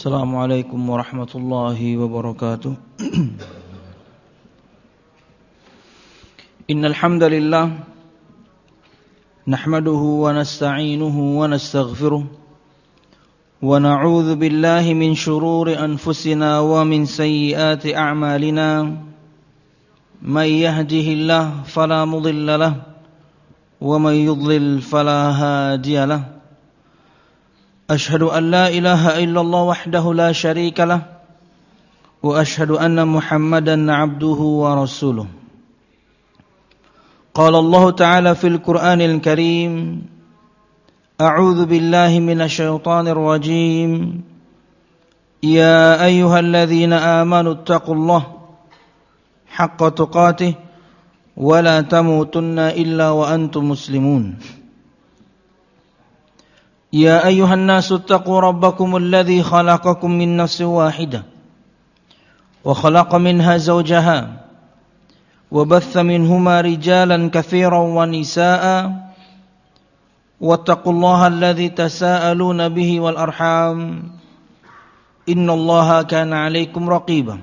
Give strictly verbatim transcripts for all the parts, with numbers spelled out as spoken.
Assalamualaikum warahmatullahi wabarakatuh. Innal hamdalillah nahmaduhu wa nasta'inuhu wa nastaghfiruh wa na'udzu billahi min shururi anfusina wa min sayyiati a'malina. May yahdihillahu fala mudilla lahu wa may yudlil fala hadiya lahu. Ashhadu an la ilaha illallah wahdahu la syarika lah wa ashhadu anna Muhammadan abduhu wa rasuluh. Qala Allah Ta'ala fil Qur'anil Karim, A'udzu billahi minasy syaithanir rajim. Ya ayyuhalladzina amanu taqullaha haqqa tuqatih wa la tamutunna illa wa antum muslimun. يا أيها الناس اتقوا ربكم الذي خلقكم من نفس واحدة وخلق منها زوجها وبث منهما رجالا كثيرا ونساء واتقوا الله الذي تساءلون به والأرحام إن الله كان عليكم رقيبا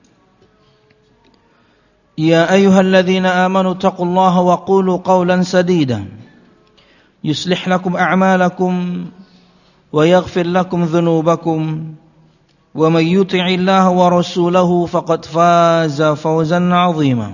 يا أيها الذين آمنوا اتقوا الله وقولوا قولا سديدا يصلح لكم أعمالكم ويغفر لكم ذنوبكم ومن يطع الله ورسوله فقد فاز فوزا عظيما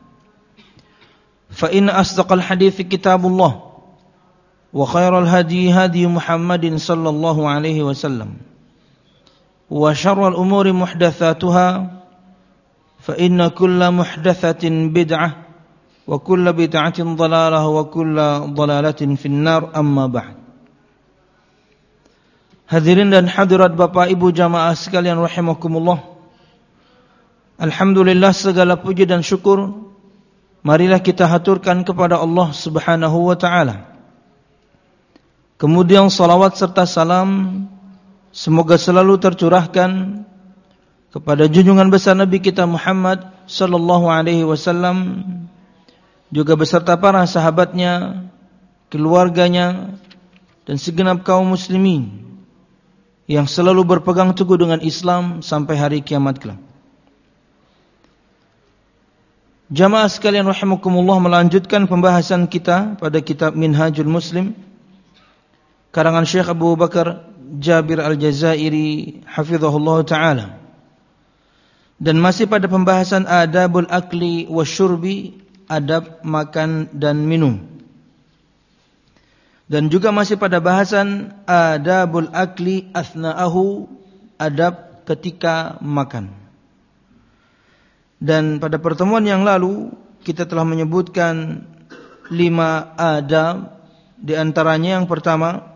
فإن أصدق الحديث كتاب الله وخير الهدي هدي محمد صلى الله عليه وسلم وشر الأمور محدثاتها فإن كل محدثة بدعة wa kullu bid'atin dhalalah wa kullu dhalalatin finnar, amma ba'd. Hadirin dan hadirat Bapak Ibu jamaah sekalian rahimakumullah. Alhamdulillah, segala puji dan syukur marilah kita haturkan kepada Allah Subhanahu wa taala. Kemudian salawat serta salam semoga selalu tercurahkan kepada junjungan besar Nabi kita Muhammad sallallahu alaihi wasallam, juga beserta para sahabatnya, keluarganya, dan segenap kaum muslimin yang selalu berpegang teguh dengan Islam sampai hari kiamat kelak. Jamaah sekalian rahimakumullah, melanjutkan pembahasan kita pada kitab Minhajul Muslim karangan Syekh Abu Bakar Jabir Al-Jazairi hafizahullah ta'ala, dan masih pada pembahasan adabul akli wasyurbi, adab makan dan minum, dan juga masih pada bahasan adabul akli athna'ahu, adab ketika makan. Dan pada pertemuan yang lalu kita telah menyebutkan lima adab, di antaranya yang pertama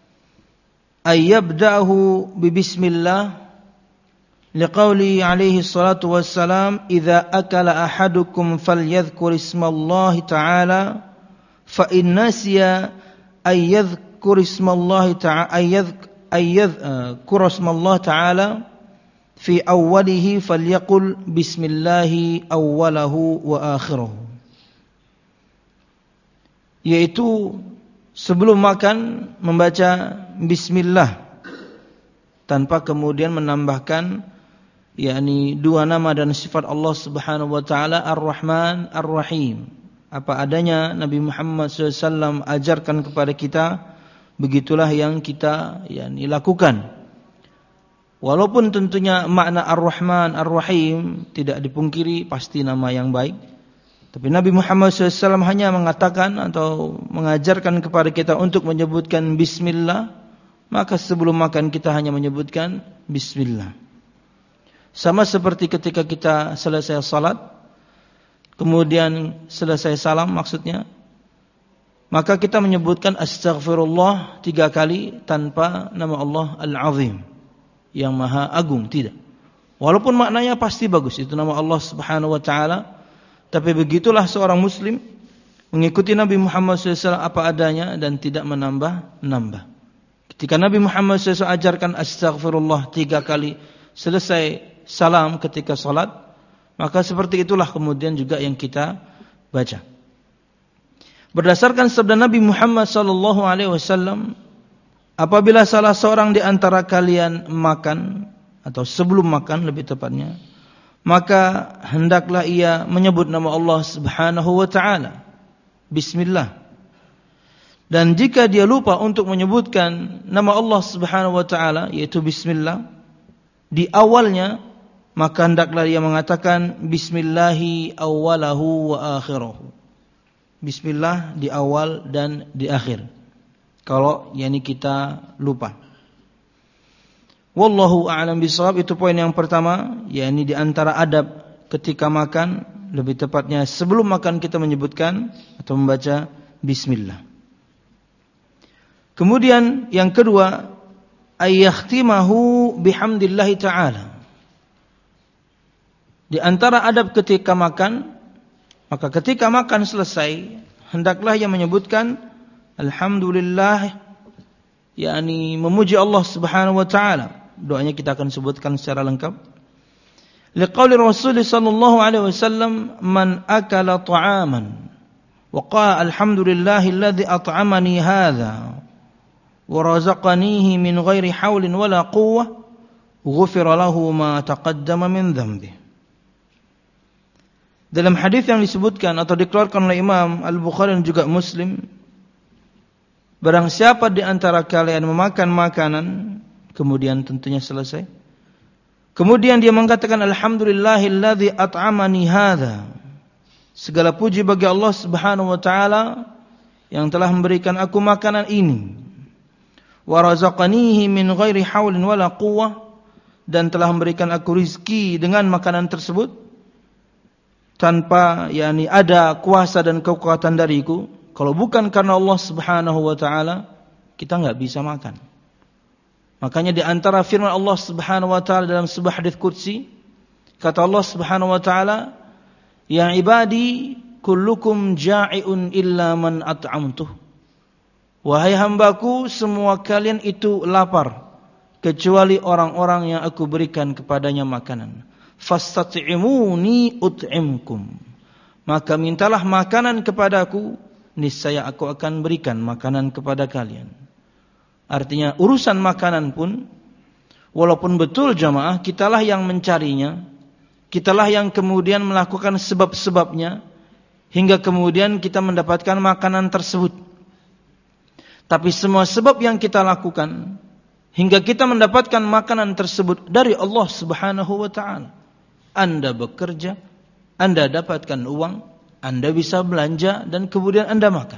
ayyabda'ahu bibismillah, liqauli alaihi salatu wassalam, idza akala ahadukum falyadhkur ismallahi ta'ala fa in nasiya ayyadhkur ismallahi ta'ala ayyadhkur ismallahi ta'ala fi awwalihi falyaqul bismillahi awwalahu wa akhirahu, yaitu sebelum makan membaca bismillah tanpa kemudian menambahkan yakni dua nama dan sifat Allah Subhanahu wa taala, Ar-Rahman, Ar-Rahim. Apa adanya Nabi Muhammad shallallahu alaihi wasallam ajarkan kepada kita, begitulah yang kita yakni lakukan. Walaupun tentunya makna Ar-Rahman, Ar-Rahim tidak dipungkiri pasti nama yang baik, tapi Nabi Muhammad shallallahu alaihi wasallam hanya mengatakan atau mengajarkan kepada kita untuk menyebutkan bismillah, maka sebelum makan kita hanya menyebutkan bismillah. Sama seperti ketika kita selesai salat, kemudian selesai salam maksudnya, maka kita menyebutkan astaghfirullah tiga kali tanpa nama Allah Al-Azim, yang maha agung, tidak. Walaupun maknanya pasti bagus, itu nama Allah Subhanahu wa taala, tapi begitulah seorang muslim mengikuti Nabi Muhammad shallallahu alaihi wasallam apa adanya dan tidak menambah-nambah. Ketika Nabi Muhammad shallallahu alaihi wasallam ajarkan astaghfirullah tiga kali selesai salam ketika salat, maka seperti itulah kemudian juga yang kita baca. Berdasarkan sabda Nabi Muhammad sallallahu alaihi wasallam, apabila salah seorang di antara kalian makan, atau sebelum makan lebih tepatnya, maka hendaklah ia menyebut nama Allah Subhanahu wa taala, bismillah. Dan jika dia lupa untuk menyebutkan nama Allah Subhanahu wa taala, yaitu bismillah di awalnya, maka hendaklah dia mengatakan bismillahi awwalahu wa akhirahu. Bismillah di awal dan di akhir. Kalau yakni kita lupa. Wallahu a'lam bishawab, itu poin yang pertama, yakni di antara adab ketika makan, lebih tepatnya sebelum makan kita menyebutkan atau membaca bismillah. Kemudian yang kedua, ayyakhtimahu bihamdillahi ta'ala. Di antara adab ketika makan, maka ketika makan selesai, hendaklah yang menyebutkan alhamdulillah, yakni memuji Allah Subhanahu wa taala. Doanya kita akan sebutkan secara lengkap. Liqauli Rasul sallallahu alaihi wasallam, man akala ta'aman wa qala alhamdulillahilladzi at'amani hadza wa razaqanihi min ghairi haulin wala quwwah, ghufira lahu ma taqaddama min dhanbihi. Dalam hadis yang disebutkan atau dikeluarkan oleh Imam Al-Bukhari dan juga Muslim, barang siapa di antara kalian memakan makanan, kemudian tentunya selesai, kemudian dia mengatakan alhamdulillahilladzi at'amani hadza, segala puji bagi Allah Subhanahu wa taala yang telah memberikan aku makanan ini, wa razaqanihi min ghairi haulin wala quwwah, dan telah memberikan aku rizki dengan makanan tersebut tanpa yakni ada kuasa dan kekuatan dariku. Kalau bukan karena Allah Subhanahu wa taala, kita enggak bisa makan. Makanya di antara firman Allah Subhanahu wa taala dalam sebuah hadis qudsi, kata Allah Subhanahu wa taala, ya ibadi kullukum ja'iun illa man at'amtuh. Wahai hambaku, semua kalian itu lapar kecuali orang-orang yang aku berikan kepadanya makanan. Fastat'imuni ut'imkum. Maka mintalah makanan kepadaku, niscaya aku akan berikan makanan kepada kalian. Artinya urusan makanan pun, walaupun betul jamaah, kitalah yang mencarinya, kitalah yang kemudian melakukan sebab-sebabnya, hingga kemudian kita mendapatkan makanan tersebut. Tapi semua sebab yang kita lakukan, hingga kita mendapatkan makanan tersebut dari Allah Subhanahu wa ta'ala. Anda bekerja, Anda dapatkan uang, Anda bisa belanja, dan kemudian Anda makan.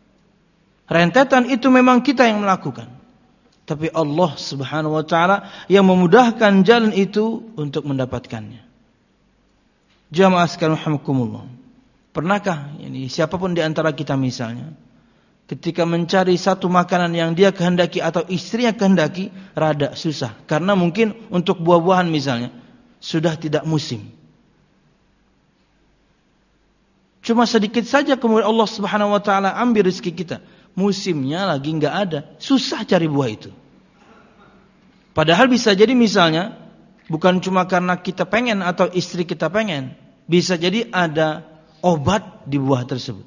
Rentetan itu memang kita yang melakukan, tapi Allah Subhanahu wa taala yang memudahkan jalan itu untuk mendapatkannya. Jamaah sekalian rahimakumullah. Pernahkah ini siapapun di antara kita misalnya ketika mencari satu makanan yang dia kehendaki atau istrinya kehendaki, rada susah karena mungkin untuk buah-buahan misalnya sudah tidak musim. Cuma sedikit saja kemudian Allah Subhanahu wa taala ambil rezeki kita. Musimnya lagi enggak ada, susah cari buah itu. Padahal bisa jadi misalnya bukan cuma karena kita pengen atau istri kita pengen, bisa jadi ada obat di buah tersebut.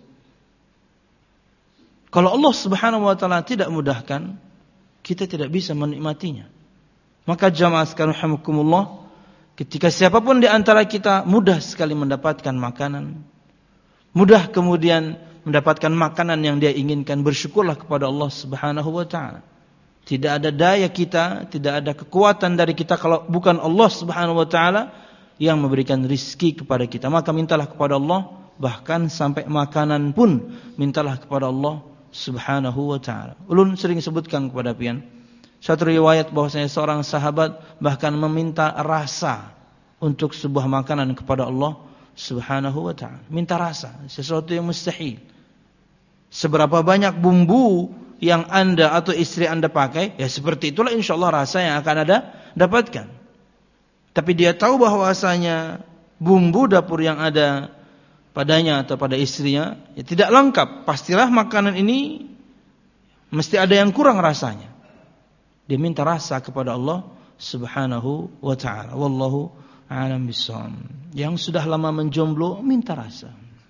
Kalau Allah Subhanahu wa taala tidak mudahkan, kita tidak bisa menikmatinya. Maka jamaah sekalian rahimakumullah, ketika siapapun di antara kita mudah sekali mendapatkan makanan, mudah kemudian mendapatkan makanan yang dia inginkan, bersyukurlah kepada Allah Subhanahu wa taala. Tidak ada daya kita, tidak ada kekuatan dari kita kalau bukan Allah Subhanahu wa taala yang memberikan rizki kepada kita. Maka mintalah kepada Allah, bahkan sampai makanan pun mintalah kepada Allah Subhanahu wa taala. Ulun sering sebutkan kepada pian satu riwayat bahwasanya seorang sahabat bahkan meminta rasa untuk sebuah makanan kepada Allah Subhanahu wa taala. Minta rasa, sesuatu yang mustahil. Seberapa banyak bumbu yang Anda atau istri Anda pakai, ya seperti itulah insyaallah rasa yang akan Anda dapatkan. Tapi dia tahu bahwasanya bumbu dapur yang ada padanya atau pada istrinya ya tidak lengkap. Pastilah makanan ini mesti ada yang kurang rasanya. Dia minta rasa kepada Allah Subhanahu wa taala. Wallahu a'lam bishawab. Yang sudah lama menjomblo minta rasa.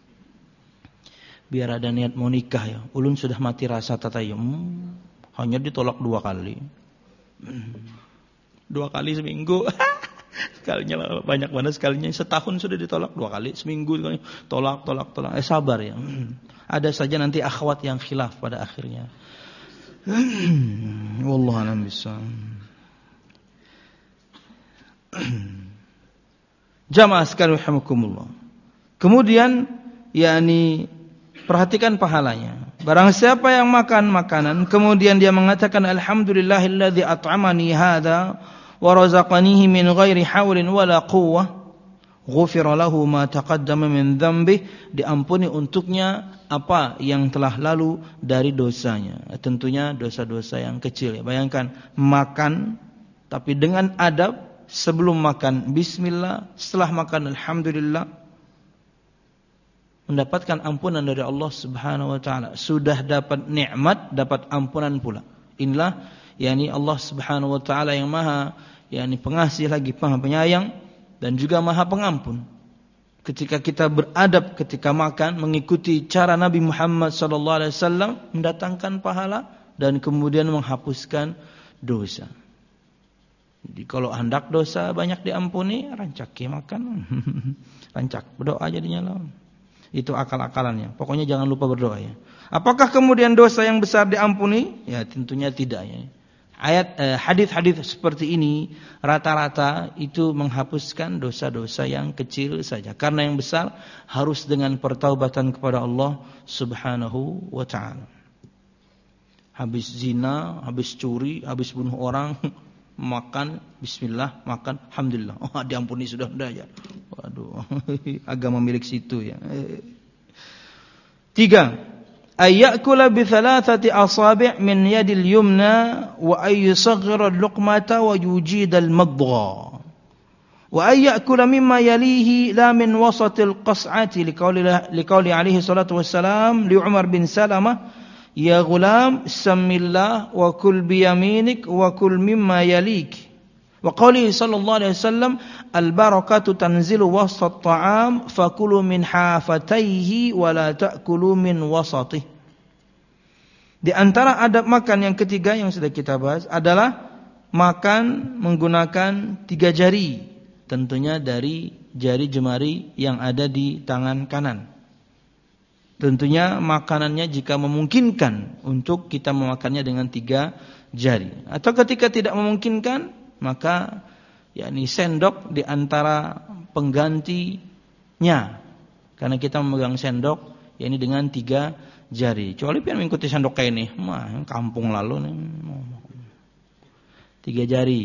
Biar ada niat mau nikah ya. Ulun sudah mati rasa tatayum, hanya ditolak dua kali. Dua kali seminggu. Sekalinya banyak banget, sekalinya setahun sudah ditolak dua kali, seminggu tolak, tolak, tolak. Eh sabar ya. Ada saja nanti akhwat yang khilaf pada akhirnya. Wallahu a'lam bishawab. Jamaah sekalian rahimakumullah. Kemudian yakni perhatikan pahalanya. Barang siapa yang makan makanan kemudian dia mengatakan alhamdulillahilladzi at'amani hadza wa razaqanihi min ghairi haulin wala quwwah, ghufira lahu ma taqaddama min dhanbi, diampuni untuknya apa yang telah lalu dari dosanya. Tentunya dosa-dosa yang kecil ya. Bayangkan makan tapi dengan adab, sebelum makan bismillah, setelah makan alhamdulillah, mendapatkan ampunan dari Allah Subhanahu wa taala. Sudah dapat nikmat, dapat ampunan pula. Inilah yakni Allah Subhanahu wa taala yang Maha yakni pengasih lagi Maha penyayang dan juga Maha pengampun. Ketika kita beradab ketika makan, mengikuti cara Nabi Muhammad sallallahu alaihi wasallam, mendatangkan pahala dan kemudian menghapuskan dosa. Jadi kalau hendak dosa banyak diampuni, rancaki makan. Rancak, berdoa aja dinyala. Itu akal-akalannya. Pokoknya jangan lupa berdoa ya. Apakah kemudian dosa yang besar diampuni? Ya tentunya tidak ya. Ayat eh, hadis-hadis seperti ini rata-rata itu menghapuskan dosa-dosa yang kecil saja. Karena yang besar harus dengan pertaubatan kepada Allah Subhanahu wa taala. Habis zina, habis curi, habis bunuh orang, makan bismillah, makan alhamdulillah. Oh, diampuni sudah sudah ya. Waduh, agama milik situ ya. Tiga, ayyakula bi thalathati asabi' min yadil yumna wa ayyusaghira al-luqmata wa yujida al-madgha. Wa ayyakula mimma yalihi la min wasatil qas'ati liqauli liqauli alaihi salatu wassalam li Umar bin Salamah, ya ghulam samillah wa kul bi yaminik wa kul mimma yalik. Wa qali sallallahu alaihi wasallam al-barakatu tanzilu wasat ta'am fakulu min hafataihi wa la ta'kulu min wasatih. Di antara adab makan yang ketiga yang sudah kita bahas adalah makan menggunakan tiga jari, tentunya dari jari jemari yang ada di tangan kanan. Tentunya makanannya jika memungkinkan untuk kita memakannya dengan tiga jari. Atau ketika tidak memungkinkan, maka yakni sendok di antara penggantinya. Karena kita memegang sendok yakni dengan tiga jari. Kecuali pengen mengikuti sendok kayak ini, mah kampung lalu nih. Tiga jari.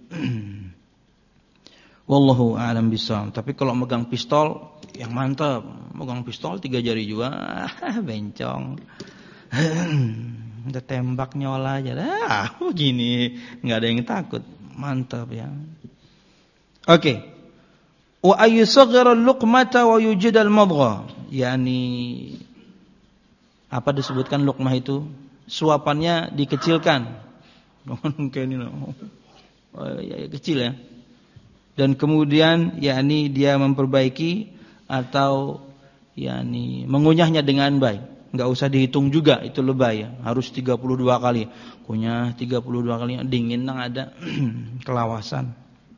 Wallahu a'lam bishawab. Tapi kalau megang pistol yang mantap, megang pistol tiga jari juga, bencong. Udah tembak nyola aja. Ah, begini, enggak ada yang takut. Mantap ya. Oke. Okay. Wa ayyusaghira al-luqmata wa yujida al-madgha. Yani apa disebutkan luqmah itu? Suapannya dikecilkan. Kayak ini loh. Oh, ya, ya, kecil ya. Dan kemudian yakni dia memperbaiki atau yakni mengunyahnya dengan baik. Enggak usah dihitung juga, itu lebay ya. Harus tiga puluh dua kali. Kunyah tiga puluh dua kali, dingin nang ada kelawasan.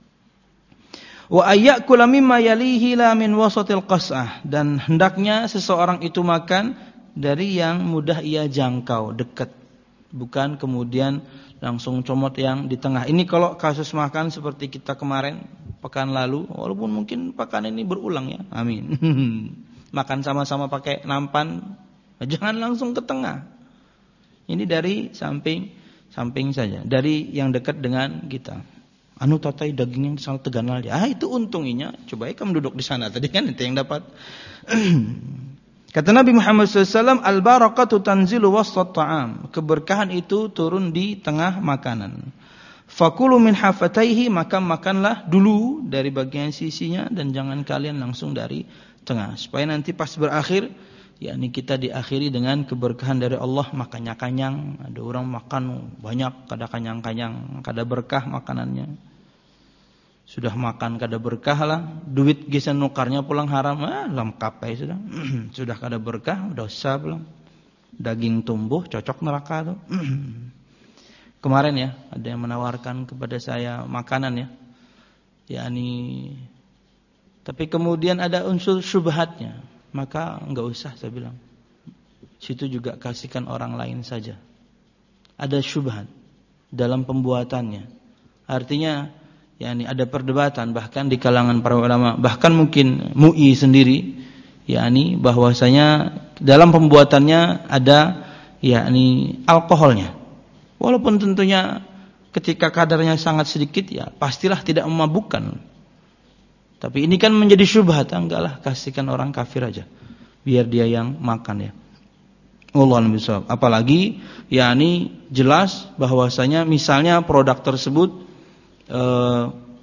Wa ayyakula mimma yalihi la min wasatil qas'ah, dan hendaknya seseorang itu makan dari yang mudah ia jangkau, dekat. Bukan kemudian langsung comot yang di tengah. Ini kalau kasus makan seperti kita kemarin pekan lalu, walaupun mungkin pekan ini berulang ya. Amin. Makan sama-sama pakai nampan, jangan langsung ke tengah. Ini dari samping samping saja, dari yang dekat dengan kita. Anu tatai dagingnya sangat teganal ya. Ah itu untungnya. Coba kamu duduk di sana tadi kan itu yang dapat. Kata Nabi Muhammad shallallahu alaihi wasallam, al-barakatu tanzilu wasat ta'am. Keberkahan itu turun di tengah makanan. Fakulu min hafataihi, maka makanlah dulu dari bagian sisinya dan jangan kalian langsung dari tengah. Supaya nanti pas berakhir, yakni kita diakhiri dengan keberkahan dari Allah, makannya kanyang. Ada orang makan banyak, kada kanyang-kanyang, kada berkah makanannya. Sudah makan kada berkah lah, duit gisa nukarnya pulang haram, ah lengkap aja sudah. Sudah kada berkah, dosa pulang. Daging tumbuh cocok neraka tuh. Kemarin ya, ada yang menawarkan kepada saya makanan ya. yakni tapi kemudian ada unsur syubhatnya, maka enggak usah saya bilang. Situ juga kasihkan orang lain saja. Ada syubhat dalam pembuatannya. Artinya yakni ada perdebatan bahkan di kalangan para ulama, bahkan mungkin M U I sendiri yakni bahwasanya dalam pembuatannya ada yakni alkoholnya. Walaupun tentunya ketika kadarnya sangat sedikit ya pastilah tidak memabukkan. Tapi ini kan menjadi syubhat, enggaklah kasihkan orang kafir aja. Biar dia yang makan ya. Wallahu a'lam bishawab. Apalagi yakni jelas bahwasanya misalnya produk tersebut eh,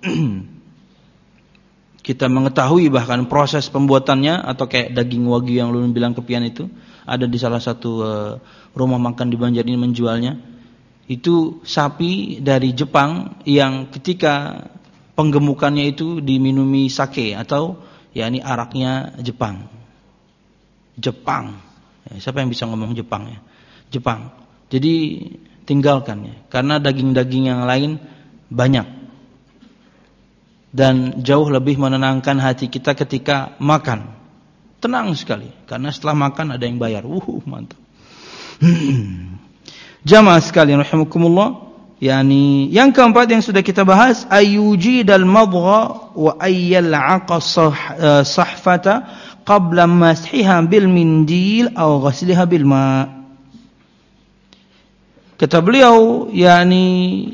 kita mengetahui bahkan proses pembuatannya, atau kayak daging wagyu yang lu bilang kepian itu ada di salah satu eh, rumah makan di Banjar ini menjualnya. Itu sapi dari Jepang yang ketika penggemukannya itu diminumi sake atau yakni araknya Jepang. Jepang. Ya, siapa yang bisa ngomong Jepang ya? Jepang. Jadi tinggalkan ya, karena daging-daging yang lain banyak. Dan jauh lebih menenangkan hati kita ketika makan. Tenang sekali, karena setelah makan ada yang bayar. Uh, mantap. Jamaah sekalian rahimakumullah, yakni yang keempat yang sudah kita bahas, ayyujidal madgha wa ayyal'aqa sahfata qabla mashiha bil mindil aw ghasliha bil ma. Kata beliau, yakni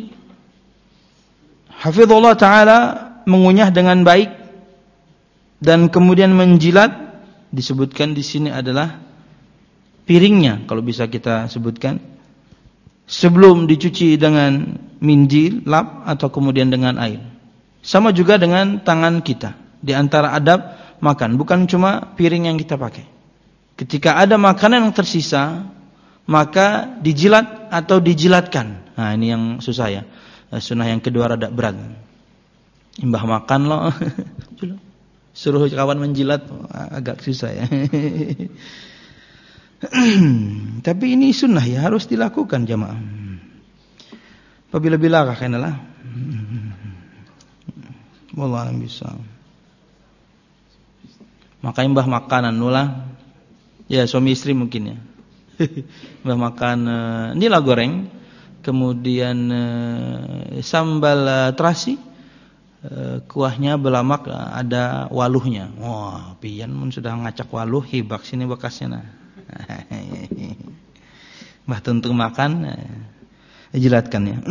hafizullah taala, mengunyah dengan baik dan kemudian menjilat. Disebutkan di sini adalah piringnya, kalau bisa kita sebutkan, sebelum dicuci dengan mindil, lap, atau kemudian dengan air. Sama juga dengan tangan kita. Di antara adab makan, bukan cuma piring yang kita pakai. Ketika ada makanan yang tersisa, maka dijilat atau dijilatkan. Nah, ini yang susah ya. Sunnah yang kedua rada berat. Imbah makan loh. Suruh kawan menjilat, agak susah ya. Tapi ini sunnah ya, harus dilakukan jamaah. Apabila bilakah kenalah. Wallahu a'lam bishawab. Maka imbah makanan nulah. Ya, suami istri mungkin ya. Imbah makan uh, nila goreng, kemudian uh, sambal uh, terasi, uh, kuahnya belamak, uh, ada waluhnya. Wah, pian mun sudah ngacak waluh, hibak sini bekasnya nah. Mbah tuntung makan, jilatkan ya.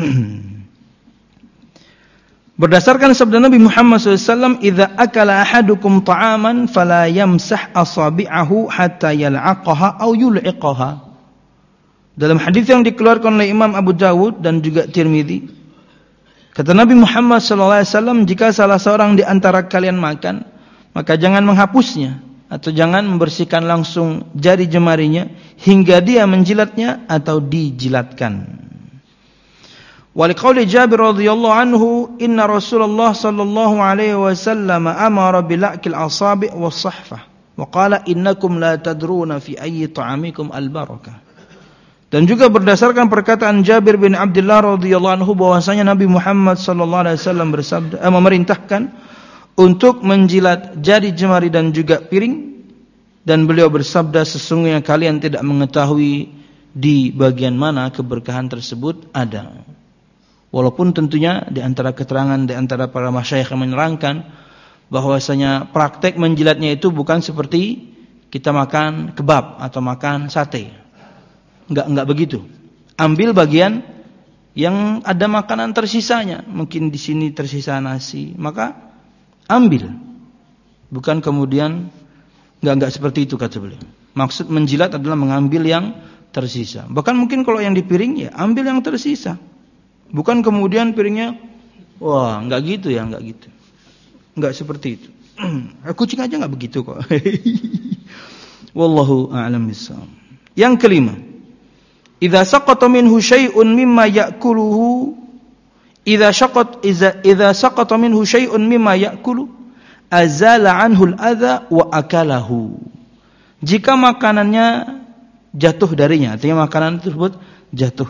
Berdasarkan sabda Nabi Muhammad shallallahu alaihi wasallam, "Idza akala ahadukum ta'aman fala yamsah asabi'ahu hatta yal'aqaha aw yul'iqaha." Dalam hadis yang dikeluarkan oleh Imam Abu Dawud dan juga Tirmidzi, kata Nabi Muhammad shallallahu alaihi wasallam, jika salah seorang di antara kalian makan, maka jangan menghapusnya atau jangan membersihkan langsung jari jemarinya hingga dia menjilatnya atau dijilatkan. Waliqauli Jabir radhiyallahu anhu, inna Rasulullah sallallahu alaihi wasallam amara bila'kil asabi' was-sahfah wa qala innakum la tadruna fi ayyi ta'amikum al-barakah. Dan juga berdasarkan perkataan Jabir bin Abdullah radhiyallahu anhu bahwasanya Nabi Muhammad sallallahu alaihi wasallam bersabda, eh, memerintahkan untuk menjilat jari jemari dan juga piring, dan beliau bersabda, sesungguhnya kalian tidak mengetahui di bagian mana keberkahan tersebut ada. Walaupun tentunya di antara keterangan di antara para masyayikh yang menerangkan bahwasanya praktek menjilatnya itu bukan seperti kita makan kebab atau makan sate. Enggak enggak begitu. Ambil bagian yang ada makanan tersisanya. Mungkin di sini tersisa nasi, maka ambil. Bukan kemudian enggak enggak seperti itu kata beliau. Maksud menjilat adalah mengambil yang tersisa. Bahkan mungkin kalau yang di piring ya ambil yang tersisa. Bukan kemudian piringnya, wah enggak gitu ya, enggak gitu. Enggak seperti itu. Kucing aja enggak begitu kok. Wallahu a'lam bishawab. Yang kelima, idza saqata minhu syai'un mimma ya'kuluhu, idza saqat idza idza saqata minhu syai'un mimma ya'kulu, azala anhu al-adza wa akalahu. Jika makanannya jatuh darinya, artinya makanan tersebut jatuh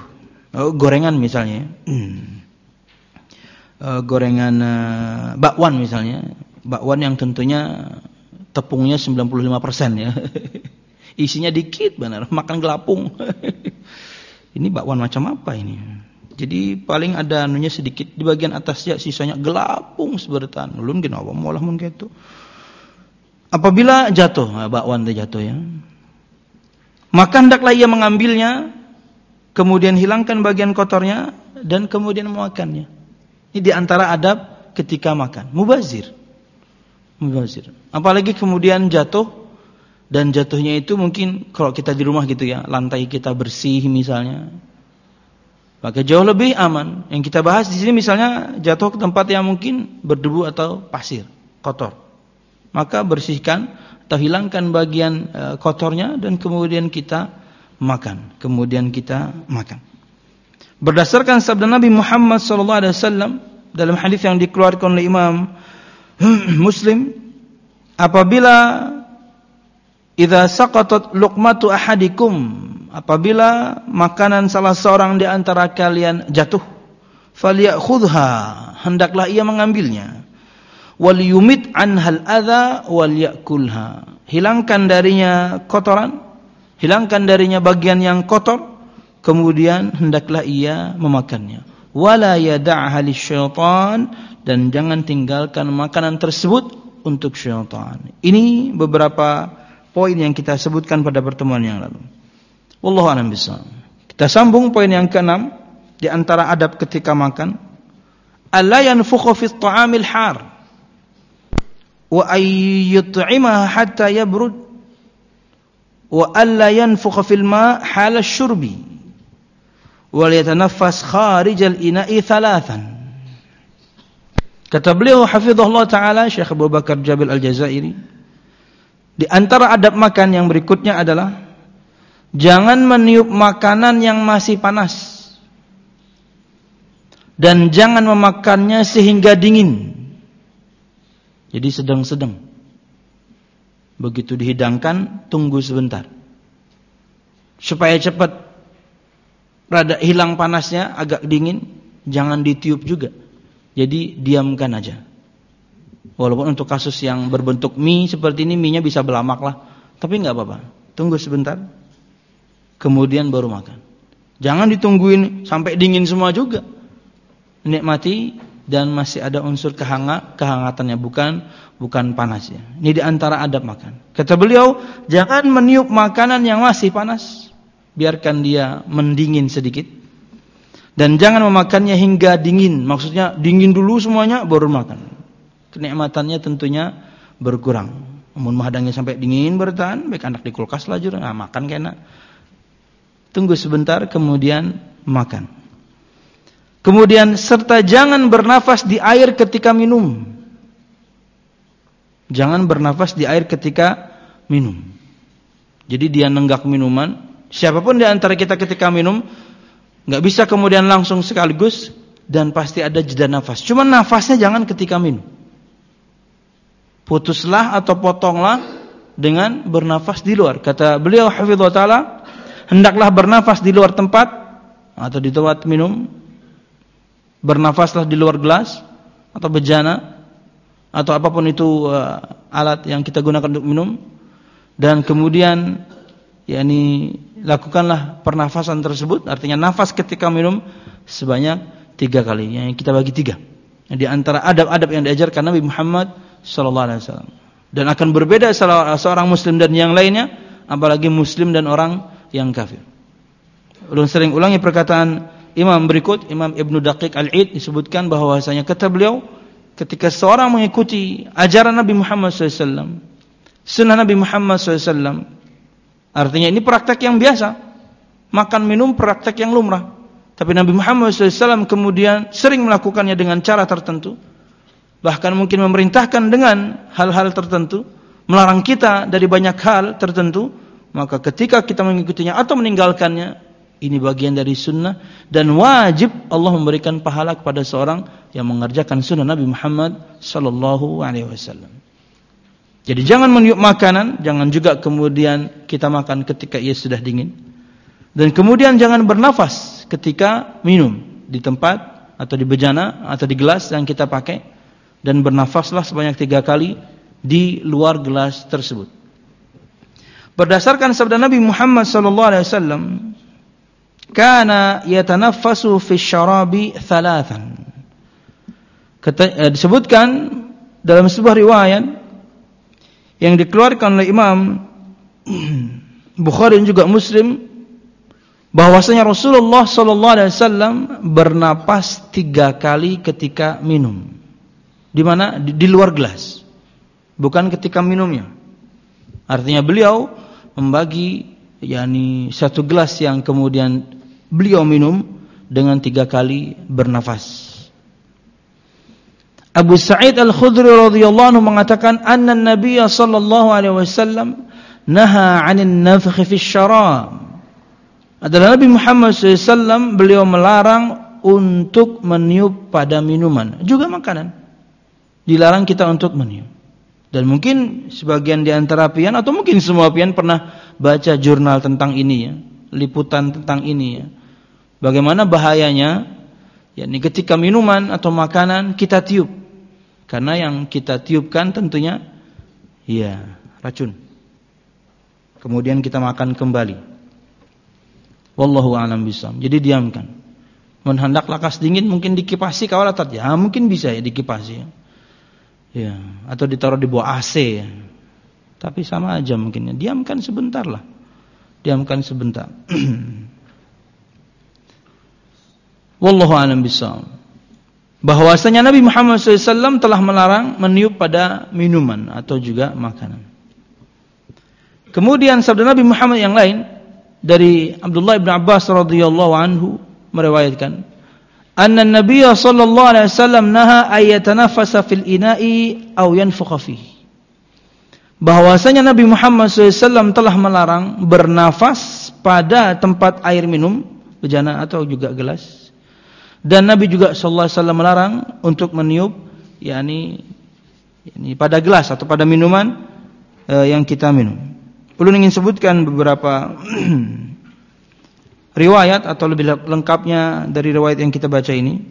Oh, gorengan misalnya. Hmm. Uh, gorengan uh, bakwan misalnya. Bakwan yang tentunya tepungnya sembilan puluh lima persen ya. Isinya dikit benar, makan gelapung. Ini bakwan macam apa ini? Jadi paling ada anunya sedikit di bagian atasnya, sisanya gelapung sebertan. Ulun ginawa molah mun gitu. Apabila jatuh, nah, bakwan itu jatuh ya. Maka hendaklah ia mengambilnya, kemudian hilangkan bagian kotornya dan kemudian memakannya. Ini di antara adab ketika makan. Mubazir. Mubazir. Apalagi kemudian jatuh. Dan jatuhnya itu mungkin kalau kita di rumah gitu ya, lantai kita bersih misalnya, maka jauh lebih aman. Yang kita bahas di sini misalnya jatuh ke tempat yang mungkin berdebu atau pasir, kotor. Maka bersihkan atau hilangkan bagian e, kotornya dan kemudian kita makan. Kemudian kita makan. Berdasarkan sabda Nabi Muhammad sallallahu alaihi wasallam dalam hadis yang dikeluarkan oleh Imam Muslim, apabila idza saqatat luqmatu ahadikum, apabila makanan salah seorang di antara kalian jatuh, falyakhudha, hendaklah ia mengambilnya, wal yumit anhal adza wal yakulha, hilangkan darinya kotoran, hilangkan darinya bagian yang kotor, kemudian hendaklah ia memakannya, wala yad'aha lisyaitan, dan jangan tinggalkan makanan tersebut untuk syaitan. Ini beberapa poin yang kita sebutkan pada pertemuan yang lalu. Wallahu a'lam bishawab. Kita sambung poin yang keenam di antara adab ketika makan. Alla yanfukhu fi at-ta'amil har wa ay yut'imaha hatta yabrud wa alla yanfukha fil ma' hala asy-syurbi wa yatanaffas kharij al-ina'i thalathan. Kata beliau hafizahullah taala Syekh Abu Bakar Jabil Al-Jazairi, di antara adab makan yang berikutnya adalah jangan meniup makanan yang masih panas dan jangan memakannya sehingga dingin. Jadi sedang-sedang. Begitu dihidangkan, tunggu sebentar. Supaya cepat rada hilang panasnya, agak dingin, jangan ditiup juga. Jadi diamkan aja. Walaupun untuk kasus yang berbentuk mie seperti ini, mie-nya bisa belamak lah. Tapi enggak apa-apa. Tunggu sebentar. Kemudian baru makan. Jangan ditungguin sampai dingin semua juga. Nikmati dan masih ada unsur kehangat, kehangatannya, bukan bukan panasnya. Ini di antara adab makan. Kata beliau, jangan meniup makanan yang masih panas. Biarkan dia mendingin sedikit. Dan jangan memakannya hingga dingin. Maksudnya dingin dulu semuanya baru makan. Kenikmatannya tentunya berkurang. Namun menghadangnya sampai dingin bertahan, baik anak di kulkas lah juga, nah, makan kena. Tunggu sebentar kemudian makan. Kemudian serta jangan bernafas di air ketika minum. Jangan bernafas di air ketika minum. Jadi dia nenggak minuman. Siapapun di antara kita ketika minum, nggak bisa kemudian langsung sekaligus dan pasti ada jeda nafas. Cuma nafasnya jangan ketika minum. Putuslah atau potonglah dengan bernafas di luar. Kata beliau hafizahullah taala, hendaklah bernafas di luar tempat atau di tempat minum. Bernafaslah di luar gelas atau bejana atau apapun itu uh, alat yang kita gunakan untuk minum, dan kemudian yakni lakukanlah pernafasan tersebut, artinya nafas ketika minum sebanyak tiga kali. Yang kita bagi tiga. Di antara adab-adab yang diajarkan Nabi Muhammad sallallahu alaihi wasallam. Dan akan berbeda seorang muslim dan yang lainnya, apalagi muslim dan orang yang kafir. Ulun sering ulangi perkataan imam berikut, Imam Ibnu Daqiq Al-Id, disebutkan bahwasanya kata beliau, ketika seorang mengikuti ajaran Nabi Muhammad sallallahu alaihi wasallam, sunnah Nabi Muhammad sallallahu alaihi wasallam, artinya ini praktek yang biasa, makan minum praktek yang lumrah. Tapi Nabi Muhammad sallallahu alaihi wasallam kemudian sering melakukannya dengan cara tertentu, bahkan mungkin memerintahkan dengan hal-hal tertentu, melarang kita dari banyak hal tertentu. Maka ketika kita mengikutinya atau meninggalkannya, ini bagian dari sunnah, dan wajib Allah memberikan pahala kepada seorang yang mengerjakan sunnah Nabi Muhammad sallallahu alaihi wasallam. Jadi jangan meniup makanan, jangan juga kemudian kita makan ketika ia sudah dingin. Dan kemudian jangan bernafas ketika minum di tempat atau di bejana atau di gelas yang kita pakai, dan bernafaslah sebanyak tiga kali di luar gelas tersebut. Berdasarkan sabda Nabi Muhammad sallallahu alaihi wasallam, kana yatanaffasu fi syarabi thalathan. Kata, disebutkan dalam sebuah riwayat yang dikeluarkan oleh Imam Bukhari dan juga Muslim, bahwasanya Rasulullah sallallahu alaihi wasallam bernapas tiga kali ketika minum. Di mana? Di, di luar gelas, bukan ketika minumnya. Artinya beliau membagi yakni satu gelas yang kemudian beliau minum dengan tiga kali bernafas. Abu Sa'id Al-Khudri radhiyallahu anhu mengatakan, anna Nabiy sallallahu alaihi wasallam naha 'anil nafkhi fi syarab. Adalah Nabi Muhammad sallallahu alaihi wasallam, beliau melarang untuk meniup pada minuman, juga makanan. Dilarang kita untuk meniup. Dan mungkin sebagian di antara pian atau mungkin semua pian pernah baca jurnal tentang ini ya, liputan tentang ini ya. Bagaimana bahayanya yakni ketika minuman atau makanan kita tiup. Karena yang kita tiupkan tentunya ya racun. Kemudian kita makan kembali. Wallahu a'lam bishawab. Jadi diamkan. Mun hendak lakas dingin mungkin dikipasi kawalatat ya, mungkin bisa ya dikipasi ya. Ya, atau ditaruh di bawah A C ya. Tapi sama aja mungkin ya. Diamkan sebentar lah. Diamkan sebentar. Wallahu a'lam bishawab. Bahwasanya Nabi Muhammad shallallahu alaihi wasallam telah melarang meniup pada minuman atau juga makanan. Kemudian sabda Nabi Muhammad yang lain dari Abdullah bin Abbas radhiyallahu anhu meriwayatkan, anna Nabiy sallallahu alaihi wasallam naha ay yatanafasa fil ina'i aw yanfukha fihi. Bahwasanya Nabi Muhammad shallallahu alaihi wasallam telah melarang bernafas pada tempat air minum, bejana atau juga gelas. Dan Nabi juga sallallahu alaihi wasallam melarang untuk meniup yakni yakni pada gelas atau pada minuman eh, yang kita minum. Perlu ingin sebutkan beberapa riwayat atau lebih lengkapnya dari riwayat yang kita baca ini.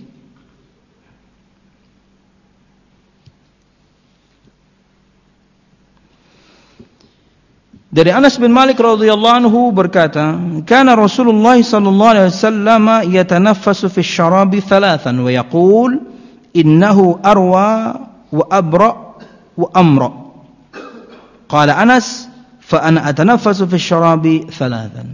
Dari Anas bin Malik radhiyallahu anhu berkata, "Kana Rasulullah sallallahu alaihi wasallam yatanaffasu fi syarabi thalathan wa yaqul innahu arwa wa abra wa amra." Qala Anas, fa ana atanaffasu fi syarabi thalathan.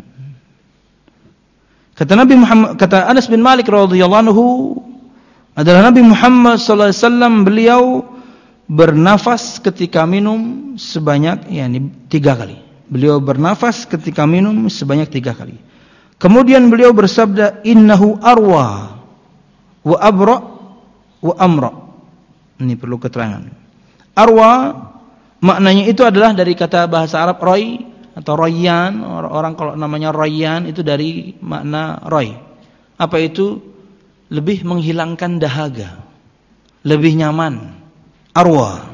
Kata Nabi Muhammad, kata Anas bin Malik radhiyallahu anhu, adalah Nabi Muhammad sallallahu alaihi wasallam, beliau bernafas ketika minum sebanyak yakni tiga kali. Beliau bernafas ketika minum sebanyak tiga kali. Kemudian beliau bersabda, innahu arwa wa abra wa amra. Ini perlu keterangan. Arwa maknanya itu adalah dari kata bahasa Arab roy atau royan. Orang kalau namanya royan itu dari makna roy. Apa itu? Lebih menghilangkan dahaga, lebih nyaman. Arwa.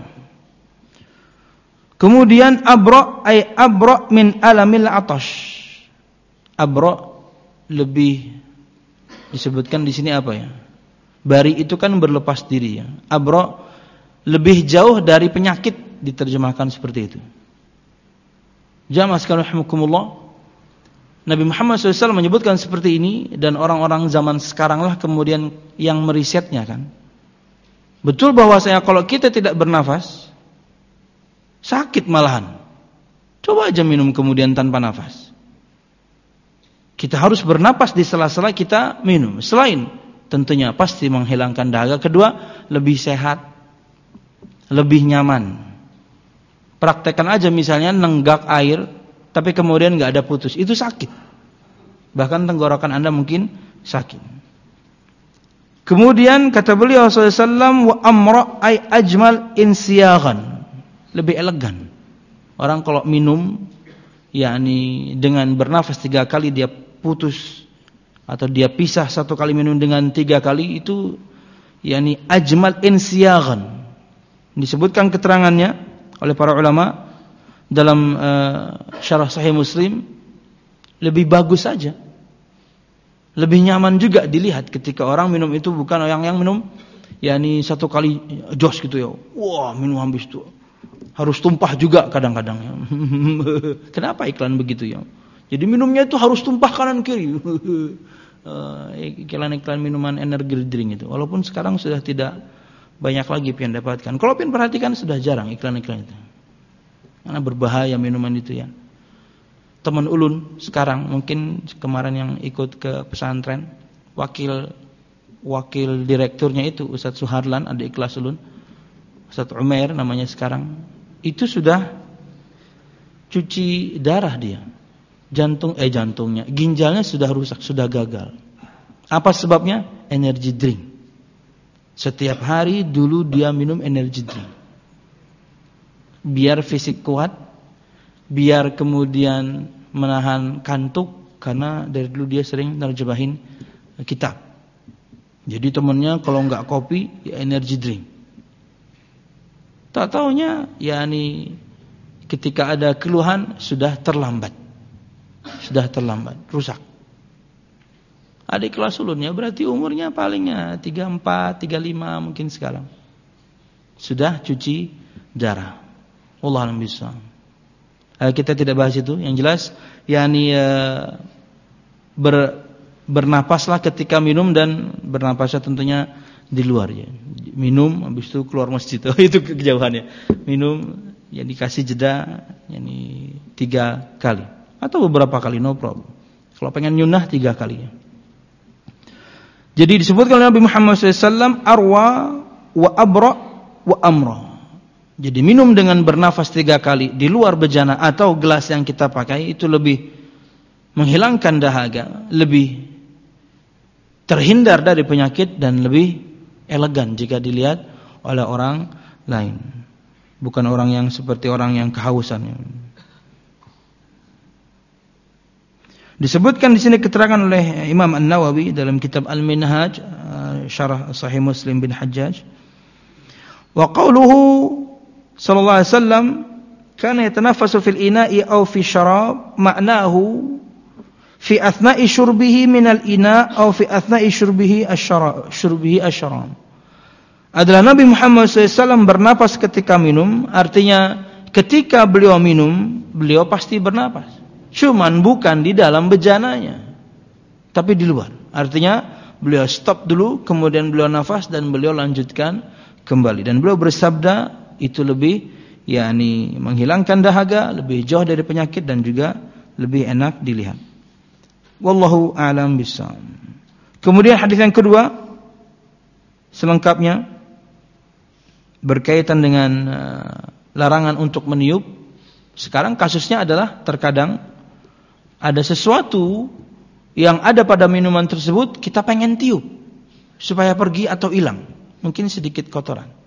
Kemudian abra ay abra min alamil atash. Abra lebih disebutkan di sini apa ya? Bari itu kan berlepas diri ya. Abra lebih jauh dari penyakit, diterjemahkan seperti itu. Jamaah sekalian rahimakumullah, Nabi Muhammad shallallahu alaihi wasallam menyebutkan seperti ini, dan orang-orang zaman sekarang lah kemudian yang merisetnya kan. Betul bahwasanya kalau kita tidak bernafas sakit malahan. Coba aja minum kemudian tanpa nafas. Kita harus bernapas di sela-sela kita minum. Selain tentunya pasti menghilangkan dahaga, kedua lebih sehat, lebih nyaman. Praktekkan aja misalnya nenggak air tapi kemudian enggak ada putus, itu sakit. Bahkan tenggorokan Anda mungkin sakit. Kemudian kata beliau sallallahu alaihi wasallam, wa amra ay ajmal insiyaghan, lebih elegan. Orang kalau minum yakni dengan bernafas tiga kali dia putus atau dia pisah satu kali minum dengan tiga kali, itu yakni ajmal insiyaghan. Disebutkan keterangannya oleh para ulama dalam uh, syarah Sahih Muslim, lebih bagus saja. Lebih nyaman juga dilihat ketika orang minum itu bukan orang yang minum yakni satu kali jos gitu ya. Wah, minum habis itu. Harus tumpah juga kadang-kadang ya. Kenapa iklan begitu ya? Jadi minumnya itu harus tumpah kanan kiri. Iklan-iklan minuman energi drink itu. Walaupun sekarang sudah tidak banyak lagi pian dapatkan. Kalau pian perhatikan sudah jarang iklan-iklan itu. Karena berbahaya minuman itu ya. Teman ulun sekarang mungkin kemarin yang ikut ke pesantren, wakil wakil direkturnya itu Ustaz Suharlan, adik kelas ulun, Ustaz Umair namanya sekarang, itu sudah cuci darah dia, jantung eh jantungnya, ginjalnya sudah rusak, sudah gagal. Apa sebabnya? Energy drink. Setiap hari dulu dia minum energy drink, biar fisik kuat, biar kemudian menahan kantuk, karena dari dulu dia sering nerjemahin kitab. Jadi temannya kalau enggak kopi ya energy drink. Tak taunya yakni ketika ada keluhan sudah terlambat. Sudah terlambat, rusak. Adik kelas ulunnya berarti umurnya palingnya tiga puluh empat, tiga puluh lima mungkin sekarang. Sudah cuci darah. Wallahu a'lam bishawab. Kita tidak bahas itu. Yang jelas yakni uh, ber, bernapaslah ketika minum, dan bernapasnya tentunya di luar ya. Minum habis itu keluar masjid. Oh, itu kejauhannya. Minum yang dikasih jeda yakni tiga kali atau beberapa kali, no problem. Kalau pengen nyunah tiga kali ya. Jadi disebutkan oleh Nabi Muhammad shallallahu alaihi wasallam arwa wa abra wa amra. Jadi minum dengan bernafas tiga kali di luar bejana atau gelas yang kita pakai itu lebih menghilangkan dahaga, lebih terhindar dari penyakit, dan lebih elegan jika dilihat oleh orang lain. Bukan orang yang seperti orang yang kehausan. Disebutkan di sini keterangan oleh Imam An-Nawawi dalam kitab Al-Minhaj, Syarah Sahih Muslim bin Hajjaj. Wa qawluhu sallallahu alaihi wasallam kana yatanaffasu fil ina'i aw fi syarab, ma'nahu fi athna'i syurbihi minal ina' aw fi athna'i syurbihi asy-syarab syurbihi asy-syarab. Adalah Nabi Muhammad shallallahu alaihi wasallam bernapas ketika minum, artinya ketika beliau minum beliau pasti bernapas, cuman bukan di dalam bejananya tapi di luar. Artinya beliau stop dulu, kemudian beliau nafas dan beliau lanjutkan kembali, dan beliau bersabda itu lebih yakni menghilangkan dahaga, lebih jauh dari penyakit, dan juga lebih enak dilihat. Wallahu a'lam bishawab. Kemudian hadis yang kedua selengkapnya berkaitan dengan uh, larangan untuk meniup. Sekarang kasusnya adalah terkadang ada sesuatu yang ada pada minuman tersebut kita pengen tiup supaya pergi atau hilang, mungkin sedikit kotoran.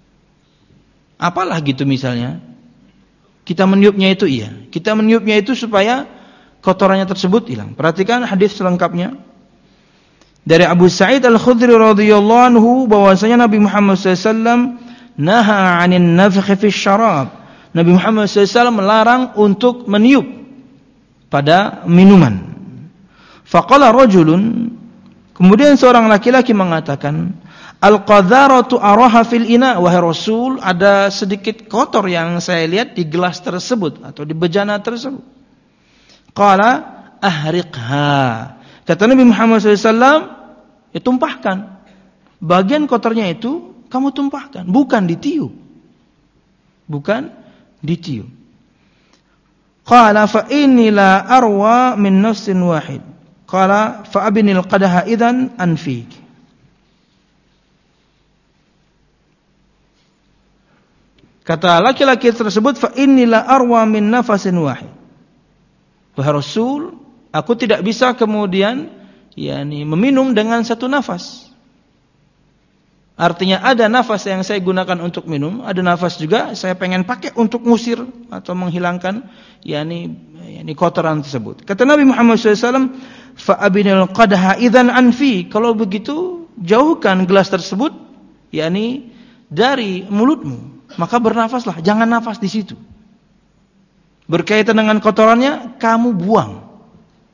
Apalah gitu misalnya, kita meniupnya itu iya, kita meniupnya itu supaya kotorannya tersebut hilang. Perhatikan hadis selengkapnya dari Abu Sa'id Al-Khudri radhiyallahu anhu bahwasanya Nabi Muhammad shallallahu alaihi wasallam naha 'anil nafkhi fi syarab. Nabi Muhammad shallallahu alaihi wasallam melarang untuk meniup pada minuman. Faqala rajulun, kemudian seorang laki-laki mengatakan, al-qadharatu araha fil ina, wahai Rasul, ada sedikit kotor yang saya lihat di gelas tersebut atau di bejana tersebut. Qala ahriqha, kata Nabi Muhammad shallallahu alaihi wasallam, ya tumpahkan bagian kotornya itu, kamu tumpahkan, bukan ditiup, bukan ditiup. Qala fa inni la arwa min nafsin wahid, qala fa abinil qadaha idzan anfik. Kata laki-laki tersebut, fa innila arwa min nafasin wahid. Wahai Rasul, aku tidak bisa kemudian yakni meminum dengan satu nafas. Artinya ada nafas yang saya gunakan untuk minum, ada nafas juga saya pengen pakai untuk ngusir atau menghilangkan yakni yakni kotoran tersebut. Kata Nabi Muhammad shallallahu alaihi wasallam, fa abinil qadaha idzan anfi. Kalau begitu, jauhkan gelas tersebut yakni dari mulutmu. Maka bernafaslah, jangan nafas di situ. Berkaitan dengan kotorannya, kamu buang.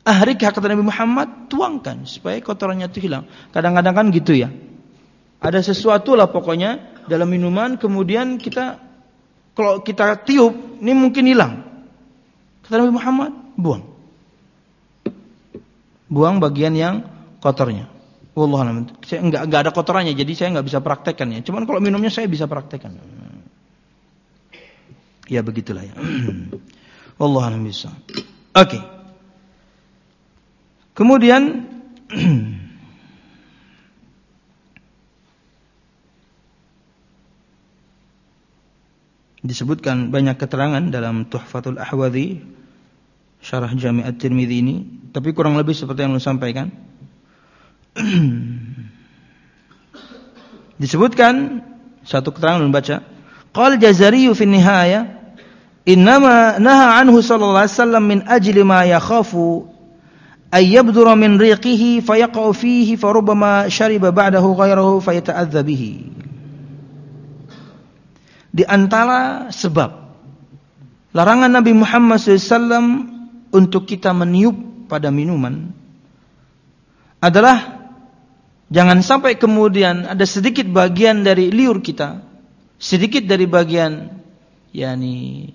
Ahrikha, kata Nabi Muhammad, tuangkan supaya kotorannya itu hilang. Kadang-kadang kan gitu ya. Ada sesuatu lah pokoknya dalam minuman, kemudian kita kalau kita tiup, ini mungkin hilang. Kata Nabi Muhammad, buang. Buang bagian yang kotornya. Wallahualam. Saya enggak enggak ada kotorannya, jadi saya enggak bisa praktekkan ya. Cuman kalau minumnya saya bisa praktekkan. Ya begitulah ya. Wallahualam bisa. Oke. Okay. Kemudian disebutkan banyak keterangan dalam Tuhfatul Ahwadhi Syarah Jami' At-Tirmidzi ini, tapi kurang lebih seperti yang lu sampaikan. Disebutkan satu keterangan membaca, qala Jazari fi nihaya innama naha anhu sallallahu alaihi wasallam min ajli ma yakhafu ay yabdura min riqihi fayaqa'u fihi farubbama shariba ba'dahu ghayrahu fayata'adza bihi. Di antara sebab larangan Nabi Muhammad shallallahu alaihi wasallam untuk kita meniup pada minuman adalah jangan sampai kemudian ada sedikit bagian dari liur kita, sedikit dari bagian yakni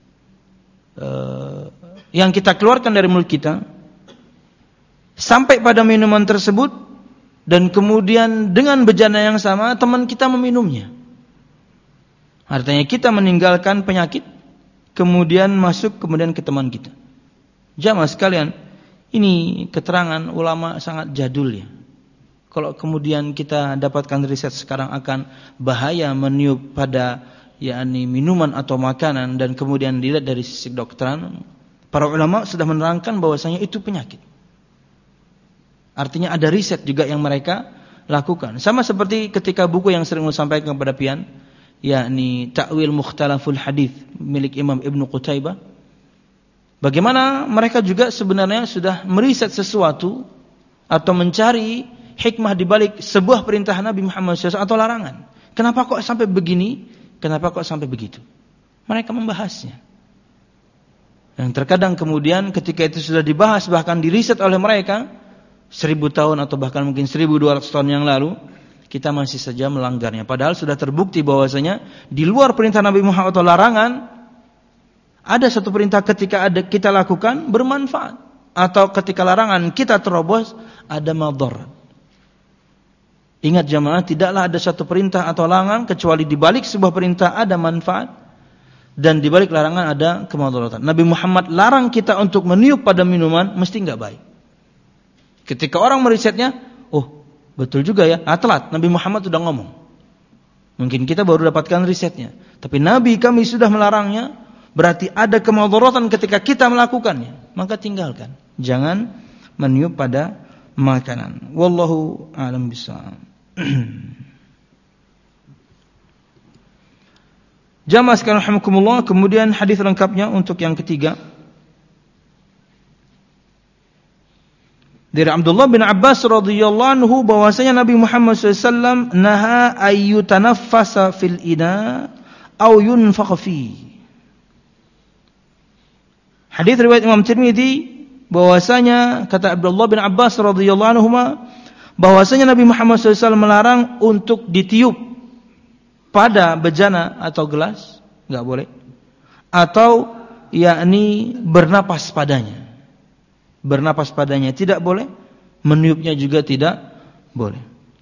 uh, yang kita keluarkan dari mulut kita sampai pada minuman tersebut, dan kemudian dengan bejana yang sama teman kita meminumnya. Artinya kita meninggalkan penyakit, kemudian masuk kemudian ke teman kita. Jamaah sekalian, ini keterangan ulama sangat jadul ya. Kalau kemudian kita dapatkan riset sekarang akan bahaya meniup pada yakni minuman atau makanan, dan kemudian dilihat dari sisi kedokteran, para ulama sudah menerangkan bahwasanya itu penyakit. Artinya ada riset juga yang mereka lakukan. Sama seperti ketika buku yang sering saya sampaikan kepada pian, yakni Ta'wil Mukhtalaful Hadits milik Imam Ibnu Qutaibah. Bagaimana mereka juga sebenarnya sudah meriset sesuatu atau mencari hikmah di balik sebuah perintah Nabi Muhammad shallallahu alaihi wasallam atau larangan. Kenapa kok sampai begini? Kenapa kok sampai begitu? Mereka membahasnya. Dan terkadang kemudian ketika itu sudah dibahas, bahkan diriset oleh mereka seribu tahun atau bahkan mungkin seribu dua ratus tahun yang lalu, kita masih saja melanggarnya. Padahal sudah terbukti bahwasanya di luar perintah Nabi Muhammad atau larangan, ada satu perintah ketika ada kita lakukan bermanfaat, atau ketika larangan kita terobos ada madharat. Ingat jamaah, tidaklah ada satu perintah atau larangan kecuali di balik sebuah perintah ada manfaat, dan di balik larangan ada kemadharatan. Nabi Muhammad larang kita untuk meniup pada minuman, mesti enggak baik. Ketika orang merisetnya, oh betul juga ya, nah, telat. Nabi Muhammad sudah ngomong. Mungkin kita baru dapatkan risetnya, tapi Nabi kami sudah melarangnya, berarti ada kemadharatan ketika kita melakukannya. Maka tinggalkan. Jangan meniup pada makanan. Wallahu a'lam bishawab. Jamaah sekalian rahimakumullah, kemudian hadis lengkapnya untuk yang ketiga dari Abdullah bin Abbas radhiyallahu anhu bahwasanya Nabi Muhammad shallallahu alaihi wasallam naha ayyutanaffasa fil ina aw yunfakha fi. Hadis riwayat Imam Tirmidzi bahwasanya kata Abdullah bin Abbas radhiyallahu anhu bahwasanya Nabi Muhammad shallallahu alaihi wasallam melarang untuk ditiup pada bejana atau gelas, enggak boleh, atau yakni bernapas padanya. Bernapas padanya tidak boleh, meniupnya juga tidak boleh.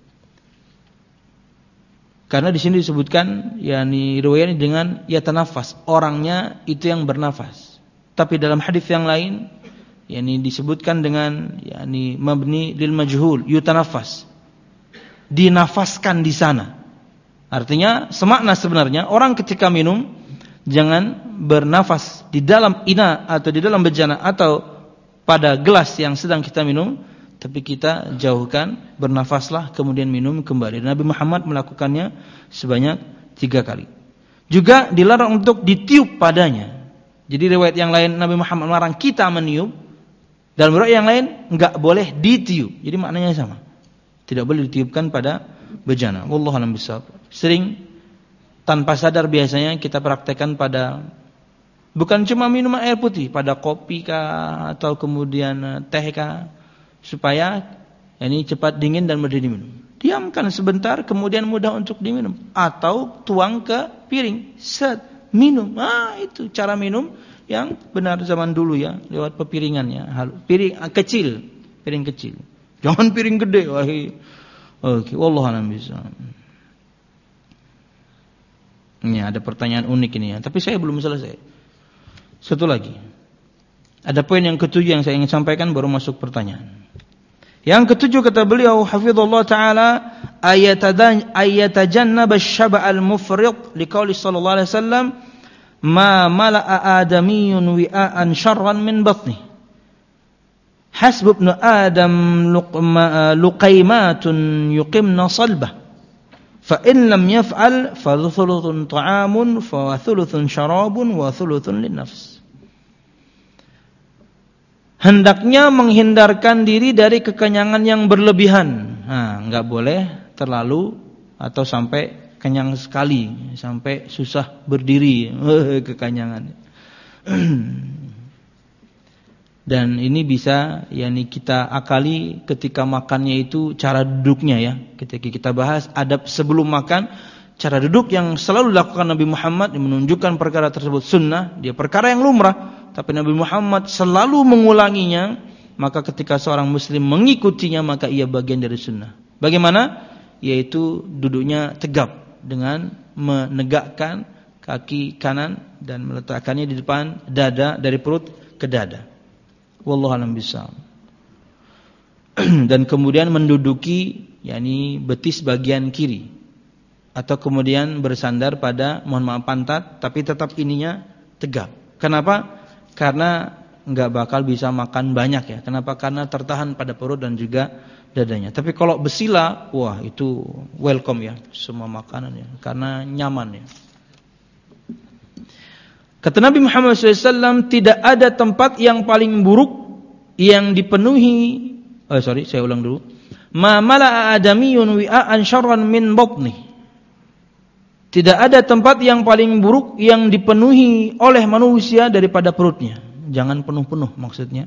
Karena di sini disebutkan yakni riwayat dengan yatanafas, orangnya itu yang bernafas. Tapi dalam hadis yang lain yakni disebutkan dengan yakni mabni lil majhul, yutanafas. Dinafaskan di sana. Artinya semakna sebenarnya orang ketika minum jangan bernafas di dalam ina atau di dalam bejana atau pada gelas yang sedang kita minum, tapi kita jauhkan, bernafaslah kemudian minum kembali. Nabi Muhammad melakukannya sebanyak tiga kali. Juga dilarang untuk ditiup padanya. Jadi riwayat yang lain Nabi Muhammad melarang kita meniup, dalam riwayat yang lain enggak boleh ditiup. Jadi maknanya sama. Tidak boleh ditiupkan pada bejana. Wallahu a'lam bishawab. Sering tanpa sadar biasanya kita praktekkan pada Bukan cuma minum air putih, pada kopi kah atau kemudian teh kah, supaya ini cepat dingin dan mudah diminum. Diamkan sebentar, kemudian mudah untuk diminum. Atau tuang ke piring, set, minum. Ah, itu cara minum yang benar zaman dulu ya, lewat pepiringannya. Piring kecil, piring kecil. Jangan piring gede. Wahai. Oke, wallahu a'lam bishawab. Ini ada pertanyaan unik ini ya, tapi saya belum selesai. Satu lagi. Ada poin yang ketujuh yang saya ingin sampaikan baru masuk pertanyaan. Yang ketujuh kata beliau hafizallahu taala ayatajannab asy-syaba' al-mufrid liqauli sallallahu alaihi wasallam ma mala'a adamiyyun wi'an syarran min batni hasbu ibn adam luqaimatun yuqimna salbah fa in lam yaf'al fa thuluthun ta'amun fa thuluthun syarabun wa thuluthun lin-nafs. Hendaknya menghindarkan diri dari kekenyangan yang berlebihan. Nah, enggak boleh terlalu atau sampai kenyang sekali, sampai susah berdiri kekenyangan. Dan ini bisa yakni kita akali ketika makannya itu cara duduknya ya. Ketika kita bahas adab sebelum makan, cara duduk yang selalu dilakukan Nabi Muhammad yang menunjukkan perkara tersebut sunnah, dia perkara yang lumrah. Tapi Nabi Muhammad selalu mengulanginya, maka ketika seorang muslim mengikutinya maka ia bagian dari sunnah. Bagaimana? Yaitu duduknya tegap dengan menegakkan kaki kanan dan meletakkannya di depan dada, dari perut ke dada. Wallahu a'lam bishawab. Dan kemudian menduduki yakni betis bagian kiri atau kemudian bersandar pada mohon maaf pantat tapi tetap ininya tegap. Kenapa? Karena enggak bakal bisa makan banyak ya. Kenapa? Karena tertahan pada perut dan juga dadanya. Tapi kalau bersila, wah itu welcome ya semua makanan ya, karena nyaman ya. Kata Nabi Muhammad shallallahu alaihi wasallam, tidak ada tempat yang paling buruk yang dipenuhi. Oh sorry, saya ulang dulu. Ma mala'a adamiyun wi'an syarran min batni. Tidak ada tempat yang paling buruk yang dipenuhi oleh manusia daripada perutnya. Jangan penuh-penuh maksudnya.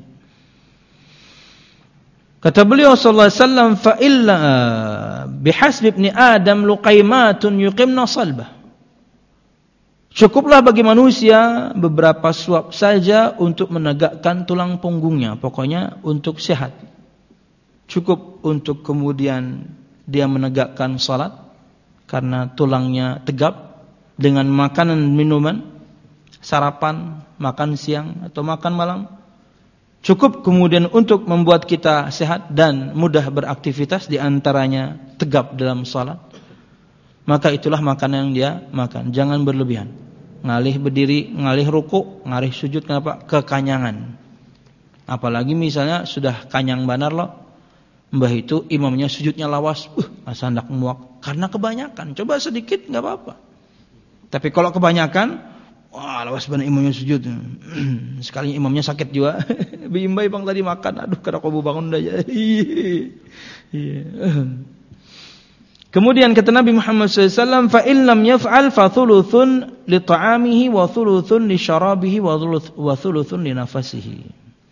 Kata beliau sallallahu alaihi wasallam, fa illa bihasbi ibni adam luqaimatun yuqimna salbah. Cukuplah bagi manusia beberapa suap saja untuk menegakkan tulang punggungnya, pokoknya untuk sehat. Cukup untuk kemudian dia menegakkan salat karena tulangnya tegap dengan makanan minuman, sarapan, makan siang atau makan malam. Cukup kemudian untuk membuat kita sehat dan mudah beraktivitas, di antaranya tegap dalam salat. Maka itulah makanan yang dia makan. Jangan berlebihan. Ngalih berdiri, ngalih ruku, ngalih sujud, kenapa? Kekanyangan. Apalagi misalnya sudah kanyang banar loh, mbah itu imamnya sujudnya lawas, uh, asa hendak muak karena kebanyakan. Coba sedikit enggak apa-apa. Tapi kalau kebanyakan, wah lawas benar imamnya sujud. Sekali imamnya sakit juga. Bimbai bang tadi makan, aduh kada kau bangun dah. Iya. Kemudian kata Nabi Muhammad shallallahu alaihi wasallam, fa in lam yaf'al fa thuluthun li ta'amihi wa thuluthun li syarabihi wa thuluthun li nafasihi.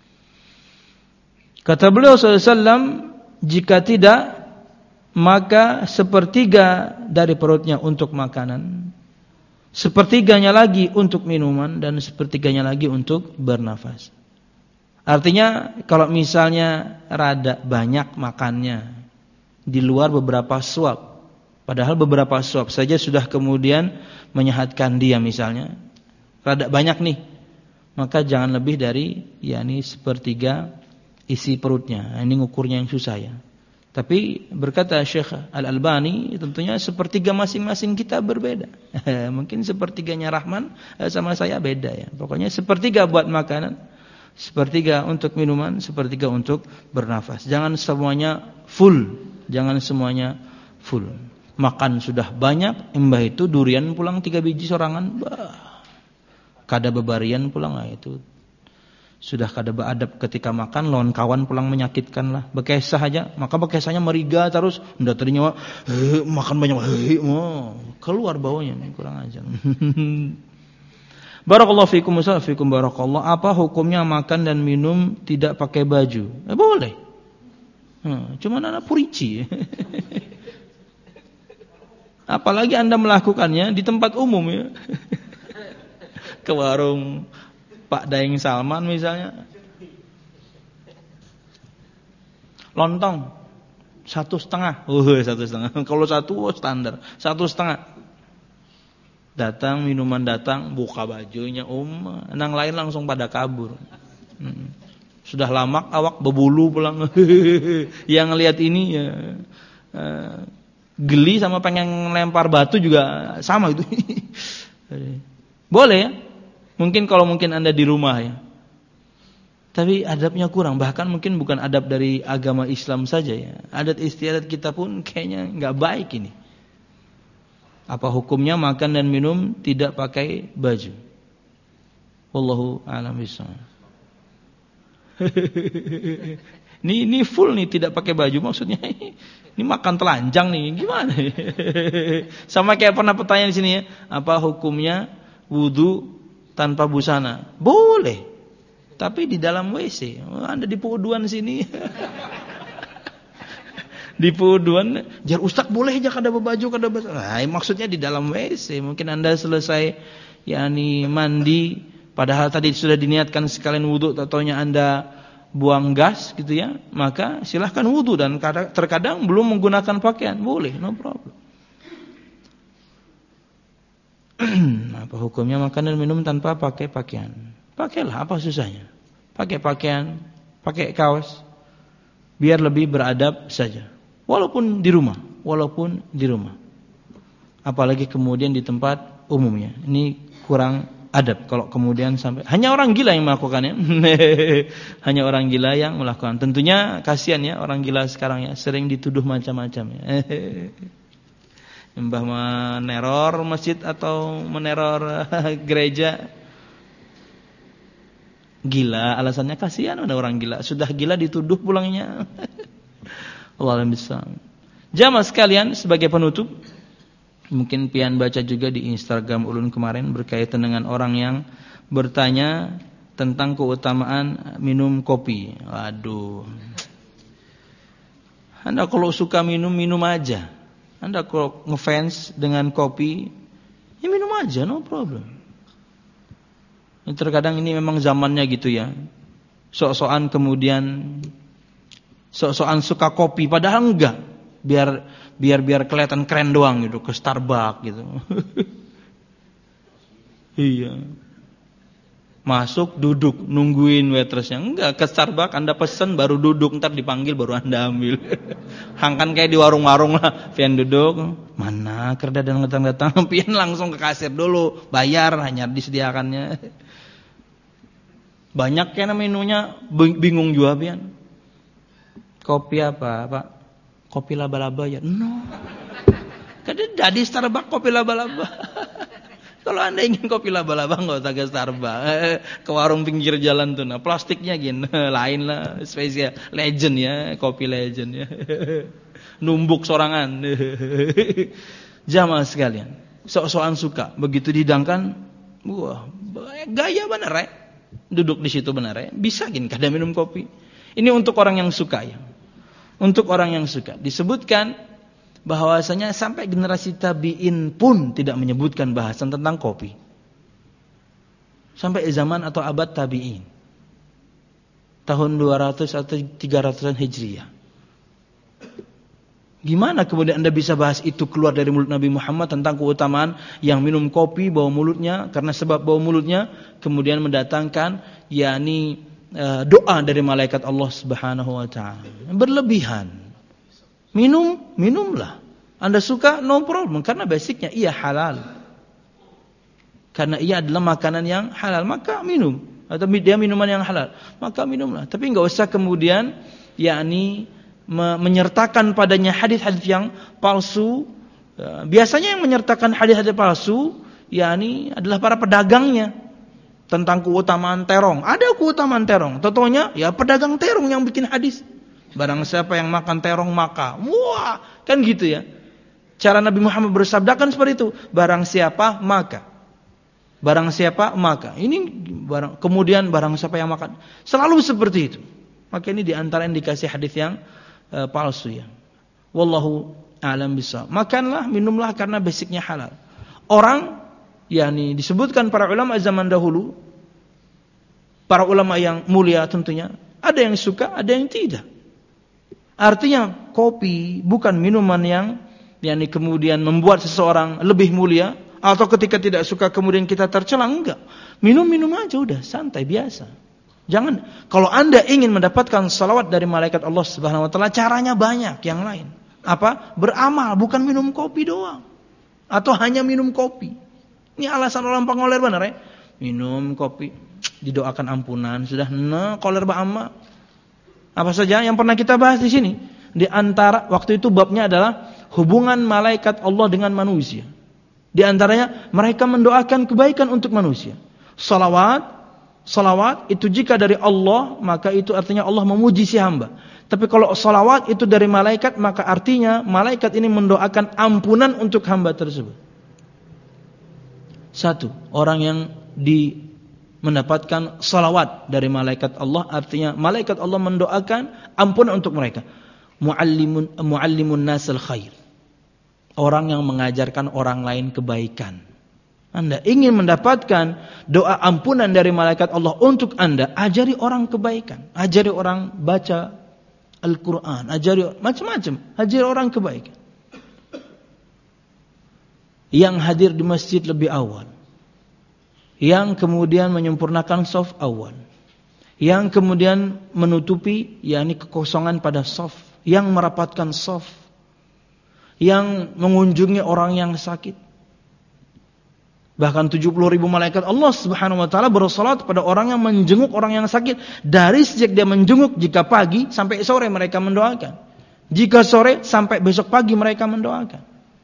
Kata beliau sallallahu alaihi wasallam, jika tidak maka sepertiga dari perutnya untuk makanan, sepertiganya lagi untuk minuman, dan sepertiganya lagi untuk bernafas. Artinya kalau misalnya rada banyak makannya di luar beberapa suap, padahal beberapa suap saja sudah kemudian menyehatkan dia, misalnya rada banyak nih, maka jangan lebih dari yakni sepertiga isi perutnya. Ini ngukurnya yang susah ya. Tapi berkata Syekh Al-Albani, tentunya sepertiga masing-masing kita berbeda. Mungkin sepertiganya Rahman sama saya beda ya. Pokoknya sepertiga buat makanan, sepertiga untuk minuman, sepertiga untuk bernafas. Jangan semuanya full, jangan semuanya full. Makan sudah banyak, embah itu durian pulang tiga biji sorangan, bah, kada bebarian pulang, nah itu sudah kada beadab ketika makan. Lawan kawan pulang menyakitkan lah. Bekesah aja, maka bekesahnya meriga terus. Ndak tadinya eh, makan banyak, eh, oh, keluar baunya nih, kurang ajar. Barakallahu fikum wa fikum barakallahu. Apa hukumnya makan dan minum tidak pakai baju? Eh, boleh. Hmm, cuman anak purici. Apalagi Anda melakukannya di tempat umum ya. Ke warung Pak Daeng Salman misalnya. Lontong satu setengah. Oh, satu setengah. Kalau satu oh, standar. Satu setengah. Datang, minuman datang, buka bajunya, um, nang lain langsung pada kabur. Hmm. Sudah lama awak berbulu pulang. Yang lihat ini ya, uh, geli sama pengen lempar batu juga sama itu. Boleh ya? Mungkin kalau mungkin Anda di rumah ya. Tapi adabnya kurang, bahkan mungkin bukan adab dari agama Islam saja ya. Adat istiadat kita pun kayaknya enggak baik ini. Apa hukumnya makan dan minum tidak pakai baju? Wallahu a'lam bishawab. Ini ini full nih tidak pakai baju maksudnya. Ini makan telanjang nih, gimana? Sama kayak pernah pertanyaan di sini ya, apa hukumnya wudu tanpa busana? Boleh. Tapi di dalam W C. Anda di Puduan sini. Di Puduan, jar ustaz boleh aja kada berbaju kada baju. Nah, maksudnya di dalam W C. Mungkin Anda selesai yakni mandi, padahal tadi sudah diniatkan sekalian wudu, taunya Anda buang gas gitu ya. Maka silahkan wudu dan terkadang belum menggunakan pakaian, boleh, no problem. Apa hukumnya makan dan minum tanpa pakai pakaian? Pakailah, apa susahnya? Pakai pakaian, pakai kaos, biar lebih beradab saja. Walaupun di rumah, walaupun di rumah. Apalagi kemudian di tempat umumnya. Ini kurang adab kalau kemudian sampai hanya orang gila yang melakukannya. Hanya orang gila yang melakukan. Tentunya kasihan ya orang gila sekarang ya, sering dituduh macam-macam ya. Mbah meneror masjid atau meneror gereja. Gila, alasannya kasihan ada orang gila. Sudah gila dituduh pulangnya. Allah bisa. Jamaah sekalian, sebagai penutup, mungkin pian baca juga di Instagram Ulun kemarin berkaitan dengan orang yang bertanya tentang keutamaan minum kopi. Waduh. Anda kalau suka minum, minum aja. Anda kalau ngefans dengan kopi, ya minum aja, no problem. Terkadang ini memang zamannya gitu ya. Sok-sokan kemudian sok-sokan suka kopi padahal enggak. Biar biar biar kelihatan keren doang gitu, ke Starbucks gitu. Iya. Masuk, duduk, nungguin waitressnya. Enggak, ke Starbucks Anda pesen baru duduk, ntar dipanggil baru Anda ambil. Hangkan kayak di warung-warung lah, pian duduk, mana kerda dan datang-datang, pian langsung ke kasir dulu, bayar hanya disediakannya. Banyak kan menunya, bingung juga pian. Kopi apa, Pak? Kopi laba-laba ya? No. Kadang dari Starbucks kopi laba-laba. Kalau Anda ingin kopi laba-laba enggak usah ke Starbucks. Ke warung pinggir jalan tuh. Nah, plastiknya gini, lain lah, spesial, legend ya, kopi legend ya. Numbuk sorangan. Jamaah sekalian, sok-sokan suka, begitu didangkan, wah, gaya bener ya. Duduk di situ benar ya. Bisa gini kada minum kopi. Ini untuk orang yang suka ya. Untuk orang yang suka. Disebutkan bahwasanya sampai generasi tabi'in pun tidak menyebutkan bahasan tentang kopi. Sampai zaman atau abad tabi'in. Tahun dua ratus atau tiga ratusan Hijriah. Gimana kemudian Anda bisa bahas itu keluar dari mulut Nabi Muhammad tentang keutamaan yang minum kopi bau mulutnya, karena sebab bau mulutnya kemudian mendatangkan yakni uh, doa dari malaikat Allah Subhanahu wa taala. Berlebihan. Minum, minumlah. Anda suka, no problem, karena basicnya ia halal. Karena ia adalah makanan yang halal, maka minum. Atau dia minuman yang halal, maka minumlah. Tapi enggak usah kemudian yakni menyertakan padanya hadis-hadis yang palsu. Biasanya yang menyertakan hadis-hadis palsu yakni adalah para pedagangnya tentang keutamaan terong. Ada keutamaan terong. Contohnya ya pedagang terong yang bikin hadis. Barang siapa yang makan terong maka wah, kan gitu ya. Cara Nabi Muhammad bersabdakan seperti itu. Barang siapa maka. barang siapa maka. Ini barang, kemudian barang siapa yang makan. Selalu seperti itu. Maka ini diantara indikasi hadis yang uh, palsu ya. Wallahu a'lam bishawab. Makanlah, minumlah karena basicnya halal. Orang, yakni disebutkan para ulama zaman dahulu, para ulama yang mulia tentunya, ada yang suka, ada yang tidak. Artinya kopi bukan minuman yang yakni kemudian membuat seseorang lebih mulia, atau ketika tidak suka kemudian kita tercela, enggak. Minum-minum aja udah, santai biasa. Jangan, kalau Anda ingin mendapatkan salawat dari malaikat Allah Subhanahu wa taala, caranya banyak yang lain. Apa? Beramal, bukan minum kopi doang. Atau hanya minum kopi. Ini alasan orang pengoler benar ya. Minum kopi, didoakan ampunan, sudah nah koler ba'amma. Apa saja yang pernah kita bahas di sini. Di antara waktu itu babnya adalah hubungan malaikat Allah dengan manusia. Di antaranya mereka mendoakan kebaikan untuk manusia. Salawat, salawat itu jika dari Allah, maka itu artinya Allah memuji si hamba. Tapi kalau salawat itu dari malaikat, maka artinya malaikat ini mendoakan ampunan untuk hamba tersebut. Satu, orang yang di mendapatkan salawat dari malaikat Allah, artinya malaikat Allah mendoakan ampunan untuk mereka. Muallimun muallimun nasal khair. Orang yang mengajarkan orang lain kebaikan. Anda ingin mendapatkan doa ampunan dari malaikat Allah untuk Anda, ajari orang kebaikan, ajari orang baca Al-Quran, ajari macam-macam, ajari orang kebaikan. Yang hadir di masjid lebih awal, yang kemudian menyempurnakan shaf awal, yang kemudian menutupi yakni kekosongan pada shaf, yang merapatkan shaf, yang mengunjungi orang yang sakit. Bahkan tujuh puluh ribu malaikat Allah Subhanahu wa taala bersalat pada orang yang menjenguk orang yang sakit. Dari sejak dia menjenguk, jika pagi sampai sore mereka mendoakan. Jika sore sampai besok pagi mereka mendoakan.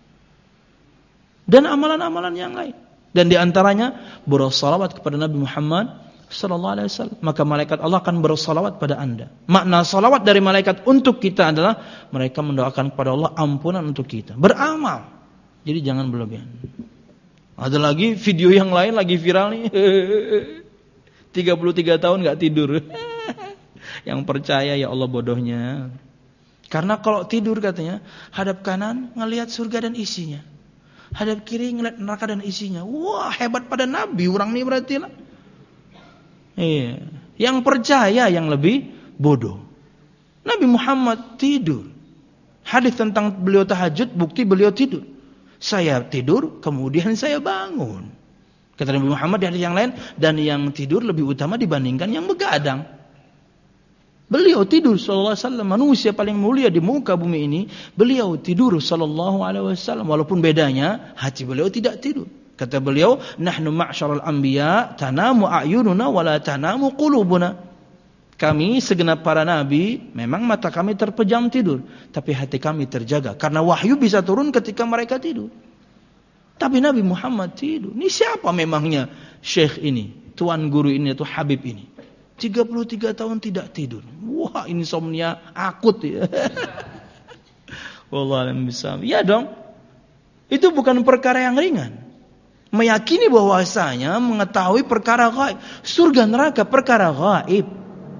Dan amalan-amalan yang lain. Dan di antaranya bersalawat kepada Nabi Muhammad sallallahu alaihi wasallam. Maka malaikat Allah akan bersalawat pada Anda. Makna salawat dari malaikat untuk kita adalah mereka mendoakan kepada Allah ampunan untuk kita. Beramal. Jadi jangan berlebihan. Ada lagi video yang lain lagi viral nih. tiga puluh tiga tahun gak tidur. Yang percaya ya Allah bodohnya. Karena kalau tidur katanya, hadap kanan ngelihat surga dan isinya. Hadap kiri ngelihat neraka dan isinya. Wah, hebat pada Nabi orang ini berarti lah. Iya. Yang percaya yang lebih bodoh. Nabi Muhammad tidur. Hadis tentang beliau tahajud, bukti beliau tidur. Saya tidur, kemudian saya bangun. Kata Nabi Muhammad di hadis yang lain, dan yang tidur lebih utama dibandingkan yang begadang. Beliau tidur sallallahu alaihi wasallam, manusia paling mulia di muka bumi ini, beliau tidur sallallahu alaihi wasallam. Walaupun bedanya, hati beliau tidak tidur. Kata beliau, nahnu ma'syaral anbiya tanamu a'yununa wala tanamu qulubuna. Kami segenap para nabi, memang mata kami terpejam tidur, tapi hati kami terjaga. Karena wahyu bisa turun ketika mereka tidur. Tapi Nabi Muhammad tidur. Ini siapa memangnya syekh ini, tuan guru ini atau habib ini? tiga puluh tiga tahun tidak tidur. Wah, insomnia akut ya. Wallahualam bishawab. Ya dong. Itu bukan perkara yang ringan. Meyakini bahwasanya mengetahui perkara gaib. Surga neraka perkara gaib.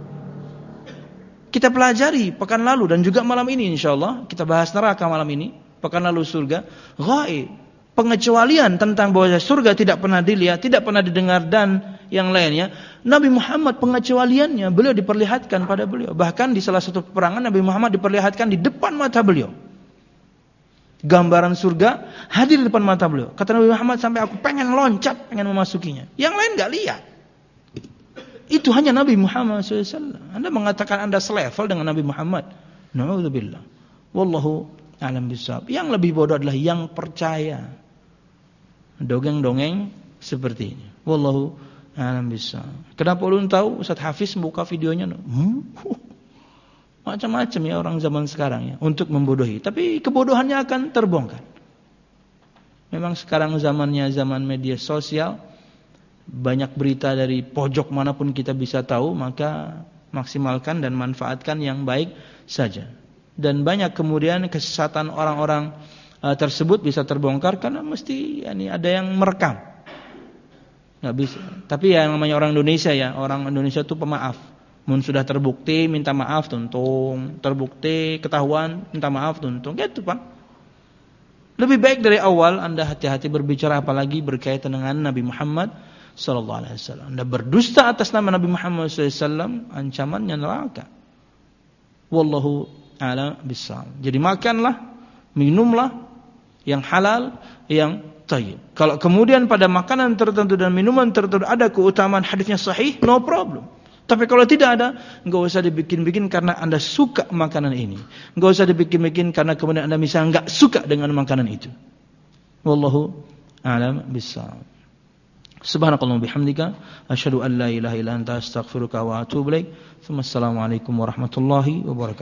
Kita pelajari pekan lalu dan juga malam ini insyaallah kita bahas neraka malam ini, pekan lalu surga, ghaib. Pengecualian tentang bahwa surga tidak pernah dilihat, tidak pernah didengar dan yang lainnya. Nabi Muhammad pengecualiannya beliau diperlihatkan pada beliau. Bahkan di salah satu peperangan Nabi Muhammad diperlihatkan di depan mata beliau. Gambaran surga hadir di depan mata beliau. Kata Nabi Muhammad sampai aku pengen loncat, pengen memasukinya. Yang lain enggak lihat. Itu hanya Nabi Muhammad shallallahu alaihi wasallam. Anda mengatakan Anda selevel dengan Nabi Muhammad. Na'udzubillah. Wallahu a'lam bishawab. Yang lebih bodoh adalah yang percaya. Dongeng-dongeng seperti ini. Wallahu a'lam bishawab. Kenapa ulun tahu Ustaz Hafiz buka videonya? Hmm? Macam-macam ya orang zaman sekarang ya. Untuk membodohi. Tapi kebodohannya akan terbongkar. Memang sekarang zamannya zaman media sosial. Banyak berita dari pojok manapun kita bisa tahu, maka maksimalkan dan manfaatkan yang baik saja. Dan banyak kemudian kesesatan orang-orang uh, tersebut bisa terbongkar karena mesti yani, ada yang merekam. Enggak bisa. Tapi ya namanya orang Indonesia ya, orang Indonesia itu pemaaf. Mun sudah terbukti minta maaf tuntung, terbukti ketahuan minta maaf tuntung. Gitu, Pak. Lebih baik dari awal Anda hati-hati berbicara apalagi berkaitan dengan Nabi Muhammad sallallahu alaihi wasallam. Anda berdusta atas nama Nabi Muhammad sallallahu alaihi wasallam, ancamannya neraka. Wallahu a'lam bissawab. Jadi makanlah, minumlah yang halal, yang thayyib. Kalau kemudian pada makanan tertentu dan minuman tertentu ada keutamaan hadisnya sahih, no problem. Tapi kalau tidak ada, enggak usah dibikin-bikin karena Anda suka makanan ini. Enggak usah dibikin-bikin karena kemudian Anda misalnya enggak suka dengan makanan itu. Wallahu a'lam bissawab. Subhanakallahumma bihamdika asyhadu an la ilaha illa anta astaghfiruka wa atubu ilaik. Assalamualaikum warahmatullahi wabarakatuh.